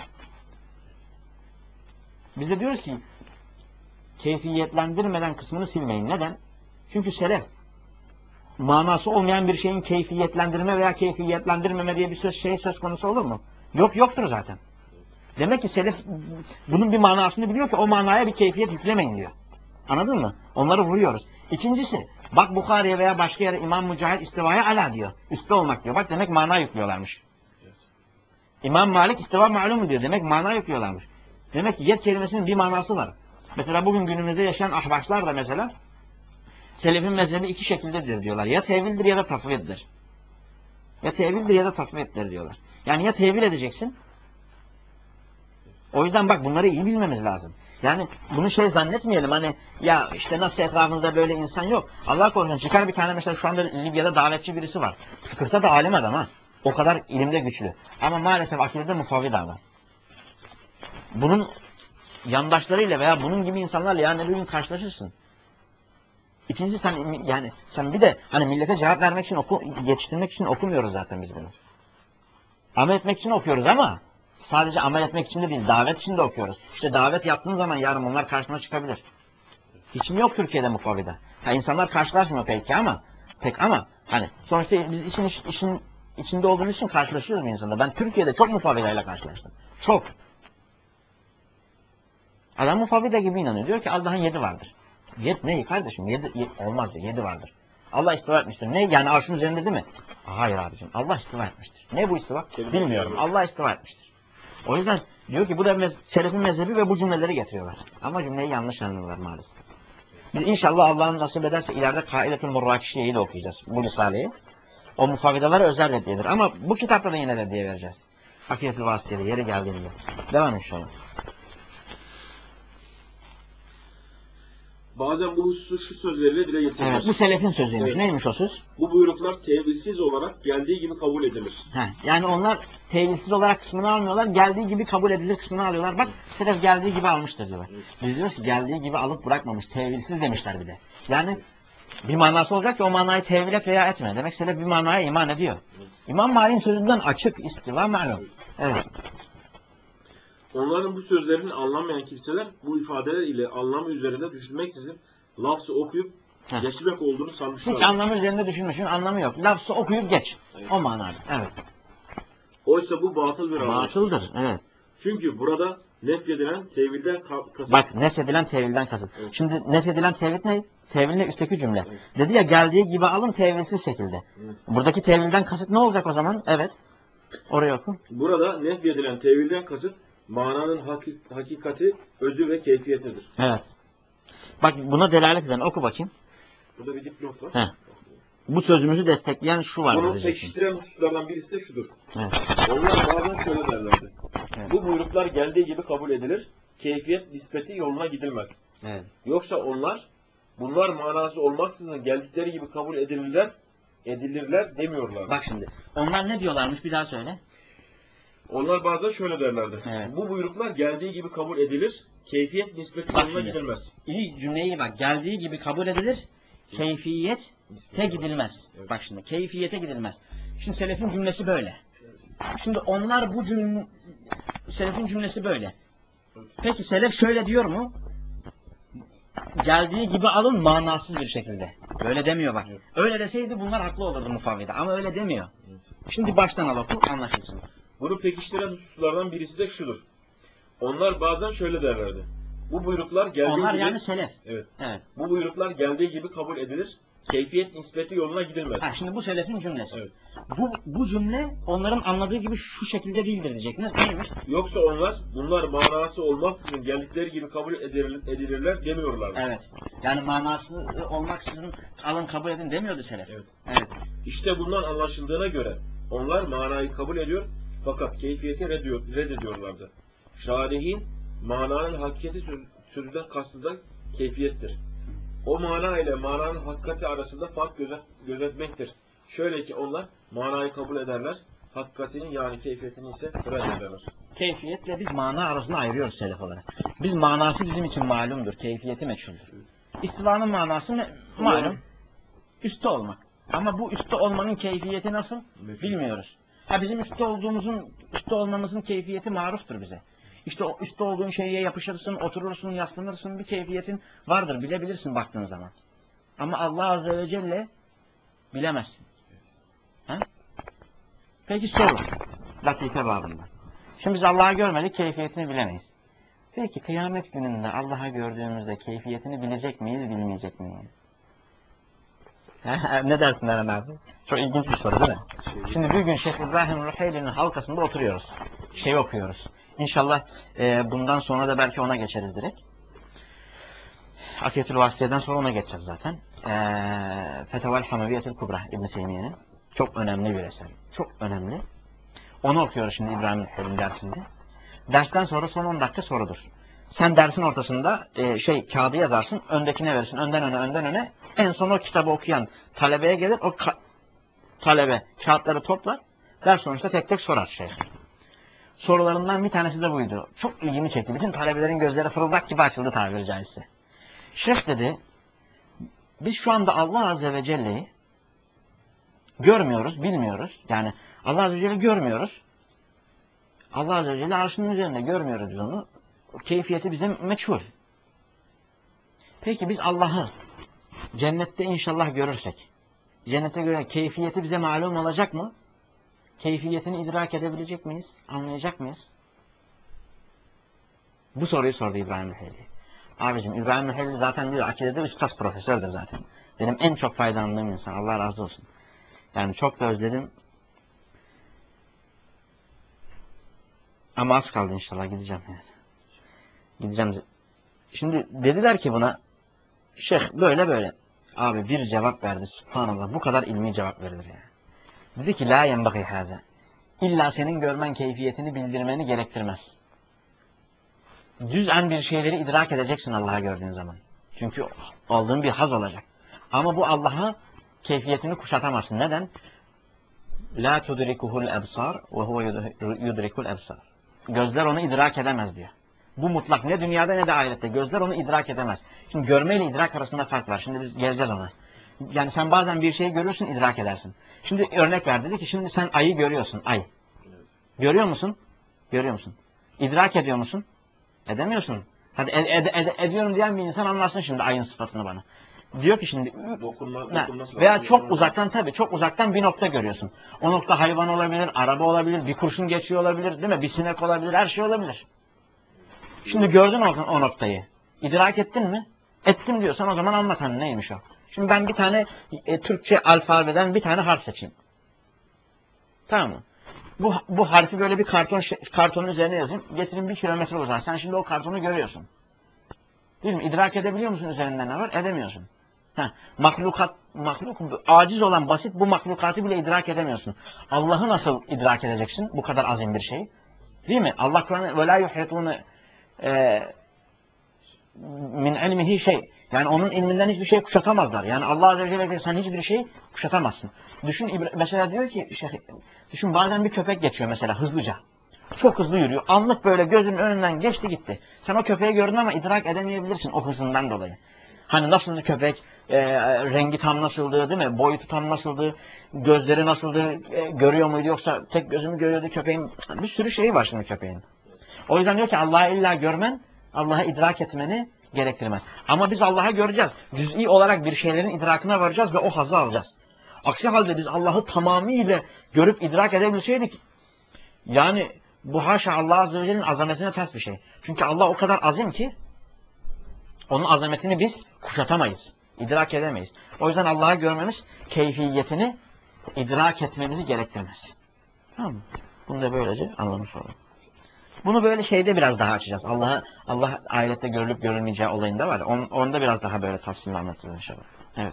Biz de diyoruz ki keyfiyetlendirmeden kısmını silmeyin. Neden? Çünkü selef manası olmayan bir şeyin keyfiyetlendirme veya keyfiyetlendirmeme diye bir söz, şey söz konusu olur mu? Yok yoktur zaten. Demek ki selef bunun bir manasını biliyor ki o manaya bir keyfiyet yüklemeyin diyor. Anladın mı? Onları vuruyoruz. İkincisi, bak Bukhari'ye veya başka yere İmam Mücahit istivaya ala diyor. Üstte olmak diyor. Bak demek mana yüklüyorlarmış. İmam Malik istiva malum diyor. Demek mana yüklüyorlarmış. Demek ki yet kelimesinin bir manası var. Mesela bugün günümüzde yaşayan ahbaşlar da mesela selefin mezhebi iki şekildedir diyorlar. Ya tevildir ya da tasviyettir. Ya tevildir ya da tasviyettir diyorlar. Yani ya tevil edeceksin. O yüzden bak bunları iyi bilmemiz lazım. Yani bunu şey zannetmeyelim hani ya işte nasıl etrafımızda böyle insan yok. Allah korusun çıkar bir tane mesela şu anda Libya'da davetçi birisi var. Fıkıhta da alim adam ha. O kadar ilimde güçlü. Ama maalesef akidede mufavvid adam. Bunun yandaşlarıyla veya bunun gibi insanlarla yani bir gün karşılaşırsın. İkincisi sen yani sen bir de hani millete cevap vermek için oku, yetiştirmek için okumuyoruz zaten biz bunu. Amel etmek için okuyoruz ama sadece amel etmek için de değil, davet için de okuyoruz. İşte davet yaptığın zaman yarın onlar karşına çıkabilir. Hiç mi yok Türkiye'de mufavvide? Ha insanlar karşılaşmıyor peki ama pek ama hani sonuçta biz işin işin içinde olduğumuz için karşılaşıyoruz bir insanda. Ben Türkiye'de çok mufavvideyle karşılaştım. Çok. Adam mufavvide gibi inanıyor. Diyor ki Allah'ın yedi vardır. Yedi neyi kardeşim? Yedi, yedi olmaz diyor. Yedi vardır. Allah istiva etmiştir. Ne? Yani arşın üzerinde değil mi? Hayır abicim. Allah istiva etmiştir. Ne bu istiva? Bilmiyorum. Allah istiva etmiştir. O yüzden diyor ki bu da mez selefin mezhebi ve bu cümleleri getiriyorlar. Ama cümleyi yanlış anlıyorlar maalesef. Biz inşallah Allah'ın nasip ederse ileride Kaidetul Murrakişiye'yi de okuyacağız. Bu risaleyi. O mufavvidalara özel reddiyedir. Ama bu kitapta da yine reddiye vereceğiz. Akidetul Vasıtiye'de yeri geldiğinde. Devam inşallah. Bazen bu hususu şu sözleriyle dile getirilir. Evet, bu selefin sözüymüş. Evet. Neymiş o söz? Bu buyruklar tevilsiz olarak geldiği gibi kabul edilir. Heh, yani onlar tevilsiz olarak kısmını almıyorlar. Geldiği gibi kabul edilir kısmını alıyorlar. Bak selef geldiği gibi almıştır diyorlar. Evet. Biz diyoruz ki geldiği gibi alıp bırakmamış. Tevilsiz demişler bir de. Yani bir manası olacak ki o manayı tevil et veya etme. Demek selef bir manaya iman ediyor. Evet. İmam Malik'in sözünden açık istiva malum. Evet. Onların bu sözlerini anlamayan kimseler bu ifadeler ile anlamı üzerinde düşünmeksizin lafzı okuyup Heh. geçmek olduğunu sanmışlar. Hiç anlamı üzerinde düşünmüşsün, anlamı yok. Lafzı okuyup geç. Evet. O manada. Evet. Oysa bu batıl bir anlayış. Batıldır. Evet. Çünkü burada nefyedilen tevilden kasıt. Bak nefyedilen tevilden kasıt. Evet. Şimdi nefyedilen tevil ne? Tevil ne? Üstteki cümle. Evet. Dedi ya geldiği gibi alın tevilsiz şekilde. Evet. Buradaki tevilden kasıt ne olacak o zaman? Evet. Oraya oku. Burada nefyedilen tevilden kasıt mananın hakik hakikati, özü ve keyfiyetidir. Evet. Bak buna delalet eden oku bakayım. Burada bir dipnot var. Heh. bu sözümüzü destekleyen şu var. Bunu diyeceksin. pekiştiren hususlardan birisi de şudur. Evet. Onlar bazen şöyle derlerdi. Evet. Bu buyruklar geldiği gibi kabul edilir. Keyfiyet nispeti yoluna gidilmez. Evet. Yoksa onlar bunlar manası olmaksızın geldikleri gibi kabul edilirler, edilirler demiyorlar. Bak şimdi. Onlar ne diyorlarmış? Bir daha söyle. Onlar bazen şöyle derlerdi. Evet. Bu buyruklar geldiği gibi kabul edilir. Keyfiyet nispeti Bak yoluna şimdi. gidilmez. İyi cümleyi iyi bak. Geldiği gibi kabul edilir. Keyfiyete gidilmez. Evet. Bak şimdi. Keyfiyete gidilmez. Şimdi selefin cümlesi böyle. Şimdi onlar bu cümle selefin cümlesi böyle. Peki selef şöyle diyor mu? Geldiği gibi alın manasız bir şekilde. Öyle demiyor bak. Evet. Öyle deseydi bunlar haklı olurdu mufavvide. Ama öyle demiyor. Şimdi baştan al oku anlaşılsın. Bunu pekiştiren hususlardan birisi de şudur. Onlar bazen şöyle derlerdi. Bu buyruklar geldiği Onlar gibi... yani selef. Evet. Evet. Bu buyruklar geldiği gibi kabul edilir. Keyfiyet nispeti yoluna gidilmez. Ha, şimdi bu selefin cümlesi. Evet. Bu, bu cümle onların anladığı gibi şu şekilde değildir diyecektiniz. Neymiş? Yoksa onlar bunlar manası olmaksızın geldikleri gibi kabul edilir, edilirler demiyorlar. Evet. Yani manası olmaksızın alın kabul edin demiyordu selef. Evet. Evet. İşte bundan anlaşıldığına göre onlar manayı kabul ediyor fakat keyfiyeti reddiyor, reddediyorlardı. Şarihin mananın hakikati söz, sözüden kastı da keyfiyettir. O mana ile mananın hakikati arasında fark gözet, gözetmektir. Şöyle ki onlar manayı kabul ederler, hakikatini yani keyfiyetini ise reddederler. Keyfiyetle biz mana arasında ayırıyoruz selef olarak. Biz manası bizim için malumdur. Keyfiyeti meçhuldür. İstivanın manası ne? Malum. Üstte olmak. Ama bu üstte olmanın keyfiyeti nasıl? Meçhul. Bilmiyoruz. Ha bizim üstte olduğumuzun, üstte olmamızın keyfiyeti maruftur bize. İşte o üstte olduğun şeye yapışırsın, oturursun, yaslanırsın, bir keyfiyetin vardır, bilebilirsin baktığın zaman. Ama Allah Azze ve Celle bilemezsin. Ha? Peki soru. Latife babında. Şimdi biz Allah'ı görmedik, keyfiyetini bilemeyiz. Peki kıyamet gününde Allah'ı gördüğümüzde keyfiyetini bilecek miyiz, bilmeyecek miyiz? Ne dersin Eren abi? Çok ilginç bir soru değil mi? Şimdi bir gün Şeyh İbrahim Ruheyli'nin halkasında oturuyoruz. Şey okuyoruz. İnşallah e, bundan sonra da belki ona geçeriz direkt. Akiyetül Vasiye'den sonra ona geçeceğiz zaten. E, Fetevel Hameviyetil Kubra İbn-i Teymiye'nin. Çok önemli bir eser. Çok önemli. Onu okuyoruz şimdi İbrahim Ruheyli'nin dersinde. Dersten sonra son on dakika sorudur. Sen dersin ortasında e, şey kağıdı yazarsın, öndekine verirsin, önden öne, önden öne. En son o kitabı okuyan talebeye gelir, o ka talebe kağıtları toplar, ders sonuçta tek tek sorar şey. Sorularından bir tanesi de buydu. Çok ilgimi çekti. Bütün talebelerin gözleri fırıldak gibi açıldı tabiri caizse. Şeyh dedi, biz şu anda Allah Azze ve Celle'yi görmüyoruz, bilmiyoruz. Yani Allah Azze ve Celle'yi görmüyoruz. Allah Azze ve Celle arşının üzerinde görmüyoruz biz onu. Keyfiyeti bize meçhul. Peki biz Allah'ı cennette inşallah görürsek, cennete göre keyfiyeti bize malum olacak mı? Keyfiyetini idrak edebilecek miyiz? Anlayacak mıyız? Bu soruyu sordu İbrahim Ruheyli. Abicim İbrahim Ruheyli zaten diyor, akidede üstad profesördür zaten. Benim en çok faydalandığım insan. Allah razı olsun. Yani çok da özledim. Ama az kaldı inşallah gideceğim yani. Gideceğim. Şimdi dediler ki buna, Şeyh böyle böyle. Abi bir cevap verdi. Subhanallah. Bu kadar ilmi cevap verilir yani. Dedi ki la yenbagî hâzâ. İlla senin görmen keyfiyetini bildirmeni gerektirmez. Cüz'en bir şeyleri idrak edeceksin Allah'ı gördüğün zaman. Çünkü aldığın bir haz olacak. Ama bu Allah'a keyfiyetini kuşatamazsın. Neden? La tudrikuhul ebsar ve huve yudrikul ebsar. Gözler onu idrak edemez diyor. Bu mutlak. Ne dünyada ne de ahirette. Gözler onu idrak edemez. Şimdi görme ile idrak arasında fark var. Şimdi biz geleceğiz ona. Yani sen bazen bir şeyi görürsün, idrak edersin. Şimdi örnek ver, dedi ki şimdi sen ayı görüyorsun, ay. Görüyor musun? Görüyor musun? İdrak ediyor musun? Edemiyorsun. Hadi ed ed ed ediyorum diyen bir insan anlarsın şimdi ayın sıfatını bana. Diyor ki şimdi Dokunma, ne? dokunması Veya lazım. çok uzaktan, tabii çok uzaktan bir nokta görüyorsun. O nokta hayvan olabilir, araba olabilir, bir kurşun geçiyor olabilir, değil mi? Bir sinek olabilir, her şey olabilir. Şimdi gördün o, o noktayı. İdrak ettin mi? Ettim diyorsan o zaman anlat hani neymiş o. Şimdi ben bir tane e, Türkçe alfabeden bir tane harf seçeyim. Tamam mı? Bu, bu harfi böyle bir karton kartonun üzerine yazayım. Getirin bir kilometre uzak. Sen şimdi o kartonu görüyorsun. Değil mi? İdrak edebiliyor musun üzerinde ne var? Edemiyorsun. Ha, mahlukat, mahluk, aciz olan basit bu mahlukatı bile idrak edemiyorsun. Allah'ı nasıl idrak edeceksin bu kadar azim bir şeyi? Değil mi? Allah Kur'an'ı ve la yuhitune min ilmihi şey. Yani onun ilminden hiçbir şey kuşatamazlar. Yani Allah Azze ve Celle sen hiçbir şey kuşatamazsın. Düşün mesela diyor ki şey, düşün bazen bir köpek geçiyor mesela hızlıca. Çok hızlı yürüyor. Anlık böyle gözünün önünden geçti gitti. Sen o köpeği gördün ama idrak edemeyebilirsin o hızından dolayı. Hani nasıldı köpek, e, rengi tam nasıldı değil mi? Boyutu tam nasıldı, gözleri nasıldı, e, görüyor muydu yoksa tek gözümü görüyordu köpeğin. Bir sürü şeyi var şimdi köpeğin. O yüzden diyor ki Allah'ı illa görmen, Allah'ı idrak etmeni gerektirmez. Ama biz Allah'ı göreceğiz. Cüz'i olarak bir şeylerin idrakına varacağız ve o hazzı alacağız. Aksi halde biz Allah'ı tamamıyla görüp idrak edebilseydik, yani bu haşa Allah Azze ve Celle'nin azametine ters bir şey. Çünkü Allah o kadar azim ki, onun azametini biz kuşatamayız. İdrak edemeyiz. O yüzden Allah'ı görmemiz keyfiyetini idrak etmemizi gerektirmez. Tamam mı? Bunu da böylece anlamış olalım. Bunu böyle şeyde biraz daha açacağız. Allah'ı Allah ahirette görülüp görülmeyeceği olayında var. On, onda biraz daha böyle tafsirle anlatacağız inşallah. Evet.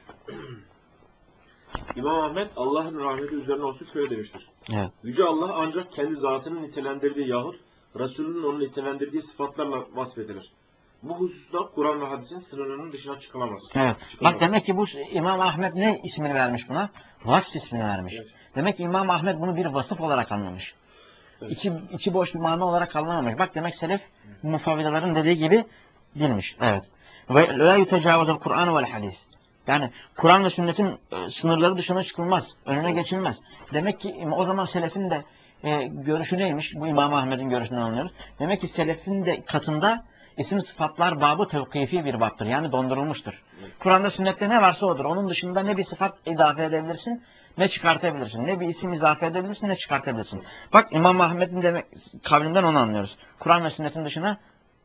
İmam Ahmet Allah'ın rahmeti üzerine olsun şöyle demiştir. Evet. Yüce Allah ancak kendi zatının nitelendirdiği yahut Resulünün onu nitelendirdiği sıfatlarla vasfedilir. Bu hususta Kur'an ve hadisin sınırının dışına çıkılamaz. Evet. Çıkılamaz. Bak demek ki bu İmam Ahmet ne ismini vermiş buna? Vasf ismini vermiş. Evet. Demek ki İmam Ahmet bunu bir vasıf olarak anlamış. Evet. İçi, içi boş bir mana olarak anlamamış. Bak demek selef mufavvidaların dediği gibi bilmiş. Evet. Ve la yutecavazul Kur'an vel hadis. Yani Kur'an ve sünnetin e, sınırları dışına çıkılmaz. Önüne geçilmez. Demek ki o zaman selefin de e, görüşü neymiş? Bu İmam Ahmet'in görüşünden anlıyoruz. Demek ki selefin de katında isim sıfatlar babı tevkifi bir babdır. Yani dondurulmuştur. Evet. Kur'an'da sünnette ne varsa odur. Onun dışında ne bir sıfat izafe edebilirsin ne çıkartabilirsin. Ne bir isim izafe edebilirsin ne çıkartabilirsin. Bak İmam Ahmet'in demek kavlinden onu anlıyoruz. Kur'an ve sünnetin dışına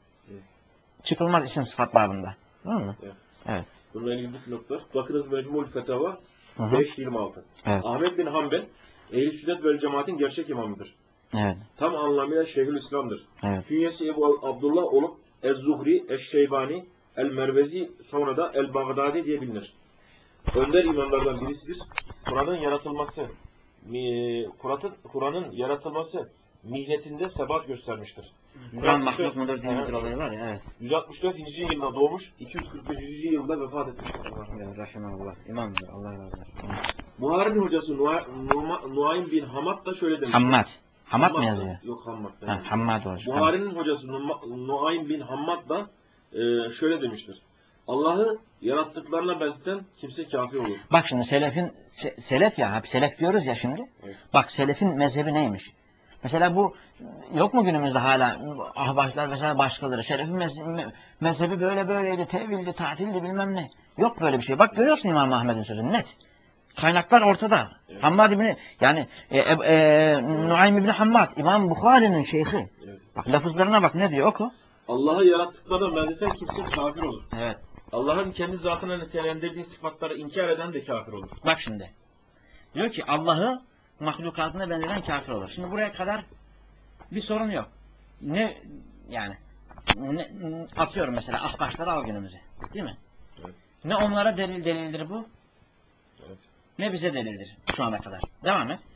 çıkılmaz isim sıfat babında. Değil mi? Evet. Evet. Bununla ilgili bir noktalar. Bakınız Mecmul Fetava Hı hı. beş yirmi altı. Evet. Ahmet bin Hanbel Ehl-i Sünnet vel Cemaat'in gerçek imamıdır. Evet. Tam anlamıyla Şeyhülislam'dır. Evet. Künyesi Ebu Abdullah olup Ez-Zuhri, Eş-Şeybani, El-Mervezi sonra da El-Bağdadi diye bilinir. Önder imamlardan birisidir. Kur'an'ın yaratılması, Kur'an'ın Kur'an'ın yaratılması mihnetinde sebat göstermiştir. Kur'an mahluk mudur değil midir olayı var ya. Evet. yüz altmış dört Hicri yılında doğmuş, iki yüz kırk beşinci yılda vefat etmiştir. Evet. Rahimallah. İmamdır. Allah razı olsun. Buhari'nin hocası Nuaym bin Hamad da şöyle demiştir. Hammad. Hammad mı da- yazıyor? Yok Hammad. Ha, Yani. Hammad olacak. Tamam. Buhari'nin hocası Numa- Nuaym bin Hammad da e, şöyle demiştir. Allah'ı yarattıklarına benzeten kimse kafir olur. Bak şimdi selefin se- selef ya hep selef diyoruz ya şimdi. Evet. Bak selefin mezhebi neymiş? Mesela bu yok mu günümüzde hala ahbaşlar mesela başkaları selefin mezhebi, mezhebi böyle böyleydi, tevildi, tatildi bilmem ne. Yok böyle bir şey. Bak görüyorsun İmam Ahmed'in sözünü net. Kaynaklar ortada. Evet. Hammad İbni yani e, e, e, Nuaym İbni Hammad İmam Bukhari'nin şeyhi. Evet. Bak lafızlarına bak ne diyor oku. Allah'ı yarattıklarına benzeten kimse kafir olur. Evet. Allah'ın kendi zatına nitelendirdiği sıfatları inkar eden de kafir olur. Bak şimdi. Diyor ki Allah'ı mahlukatına benzeten kafir olur. Şimdi buraya kadar bir sorun yok. Ne yani ne, atıyorum mesela ahbaşları al günümüze. Değil mi? Evet. Ne onlara delil delildir bu Evet. ne bize delildir şu ana kadar. Devam et.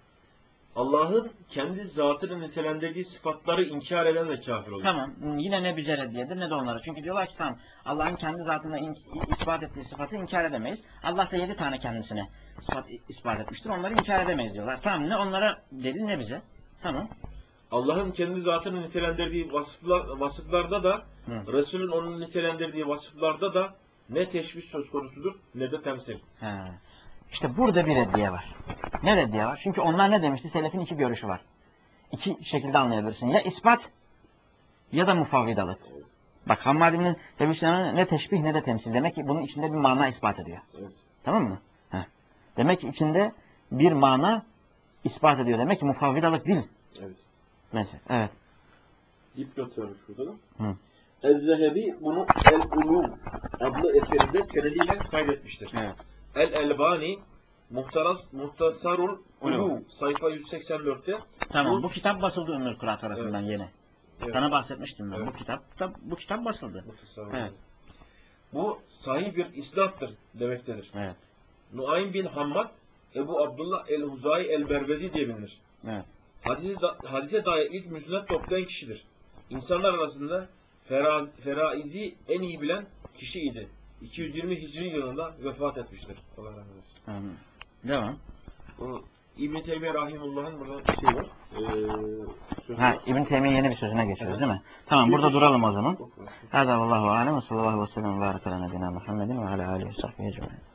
Allah'ın kendi zatını nitelendirdiği sıfatları inkar eden de kafir olur. Tamam. Yine ne bize reddiyedir ne de onlara. Çünkü diyorlar ki tamam Allah'ın kendi zatına in, ispat ettiği sıfatı inkar edemeyiz. Allah da yedi tane kendisine sıfat ispat etmiştir. Onları inkar edemeyiz diyorlar. Tamam ne onlara delil ne bize. Tamam. Allah'ın kendi zatını nitelendirdiği vasıflar, vasıflarda da Hı. Resul'ün onun nitelendirdiği vasıflarda da ne teşbih söz konusudur ne de temsil. Ha. İşte burada bir reddiye var. Ne reddiye var? Çünkü onlar ne demişti? Selefin iki görüşü var. İki şekilde anlayabilirsin. Ya ispat ya da mufavvidalık. Bak Hammadi'nin Tevhid ne teşbih ne de temsil. Demek ki bunun içinde bir mana ispat ediyor. Evet. Tamam mı? Heh. Demek ki içinde bir mana ispat ediyor. Demek ki mufavvidalık değil. Evet. Mesela. Evet. Dipnot vermiş burada da. Hı. Ez-Zehebi bunu El-Ulum adlı eserinde senediyle kaydetmiştir. Evet. El-Elbani Muhtaras, Muhtasarul Ulum. Ulum sayfa yüz seksen dörtte Tamam. bu, Bu kitap basıldı Ümmül Kura tarafından Evet. yeni. Evet. Sana bahsetmiştim ben. Evet. Bu kitap da, bu kitap basıldı. Muhtasarul Evet. Bu sahih bir isnattır demektedir. Evet. Nuaym bin Hammad Ebu Abdullah el-Huzai el-Berbezi diye bilinir. Evet. Hadise, da, hadise dair ilk müsned toplayan kişidir. İnsanlar arasında fera, feraizi en iyi bilen kişiydi. iki yüz yirmi Hicri yılında vefat etmiştir. Allah razı olsun. Amin. Devam. Bu İbn-i Teymiye Rahimullah'ın burada bir şey var. Ee, sözü Ha, var. İbn Teymiye yeni bir sözüne geçiyoruz Evet. değil mi? Tamam, burada duralım o zaman. Oku. Hâzâ vallahu alem ve sallallahu aleyhi ve sellem ve bârek alâ nebînâ Muhammedin ve alâ âlihi ve sahbihi ecmaîn.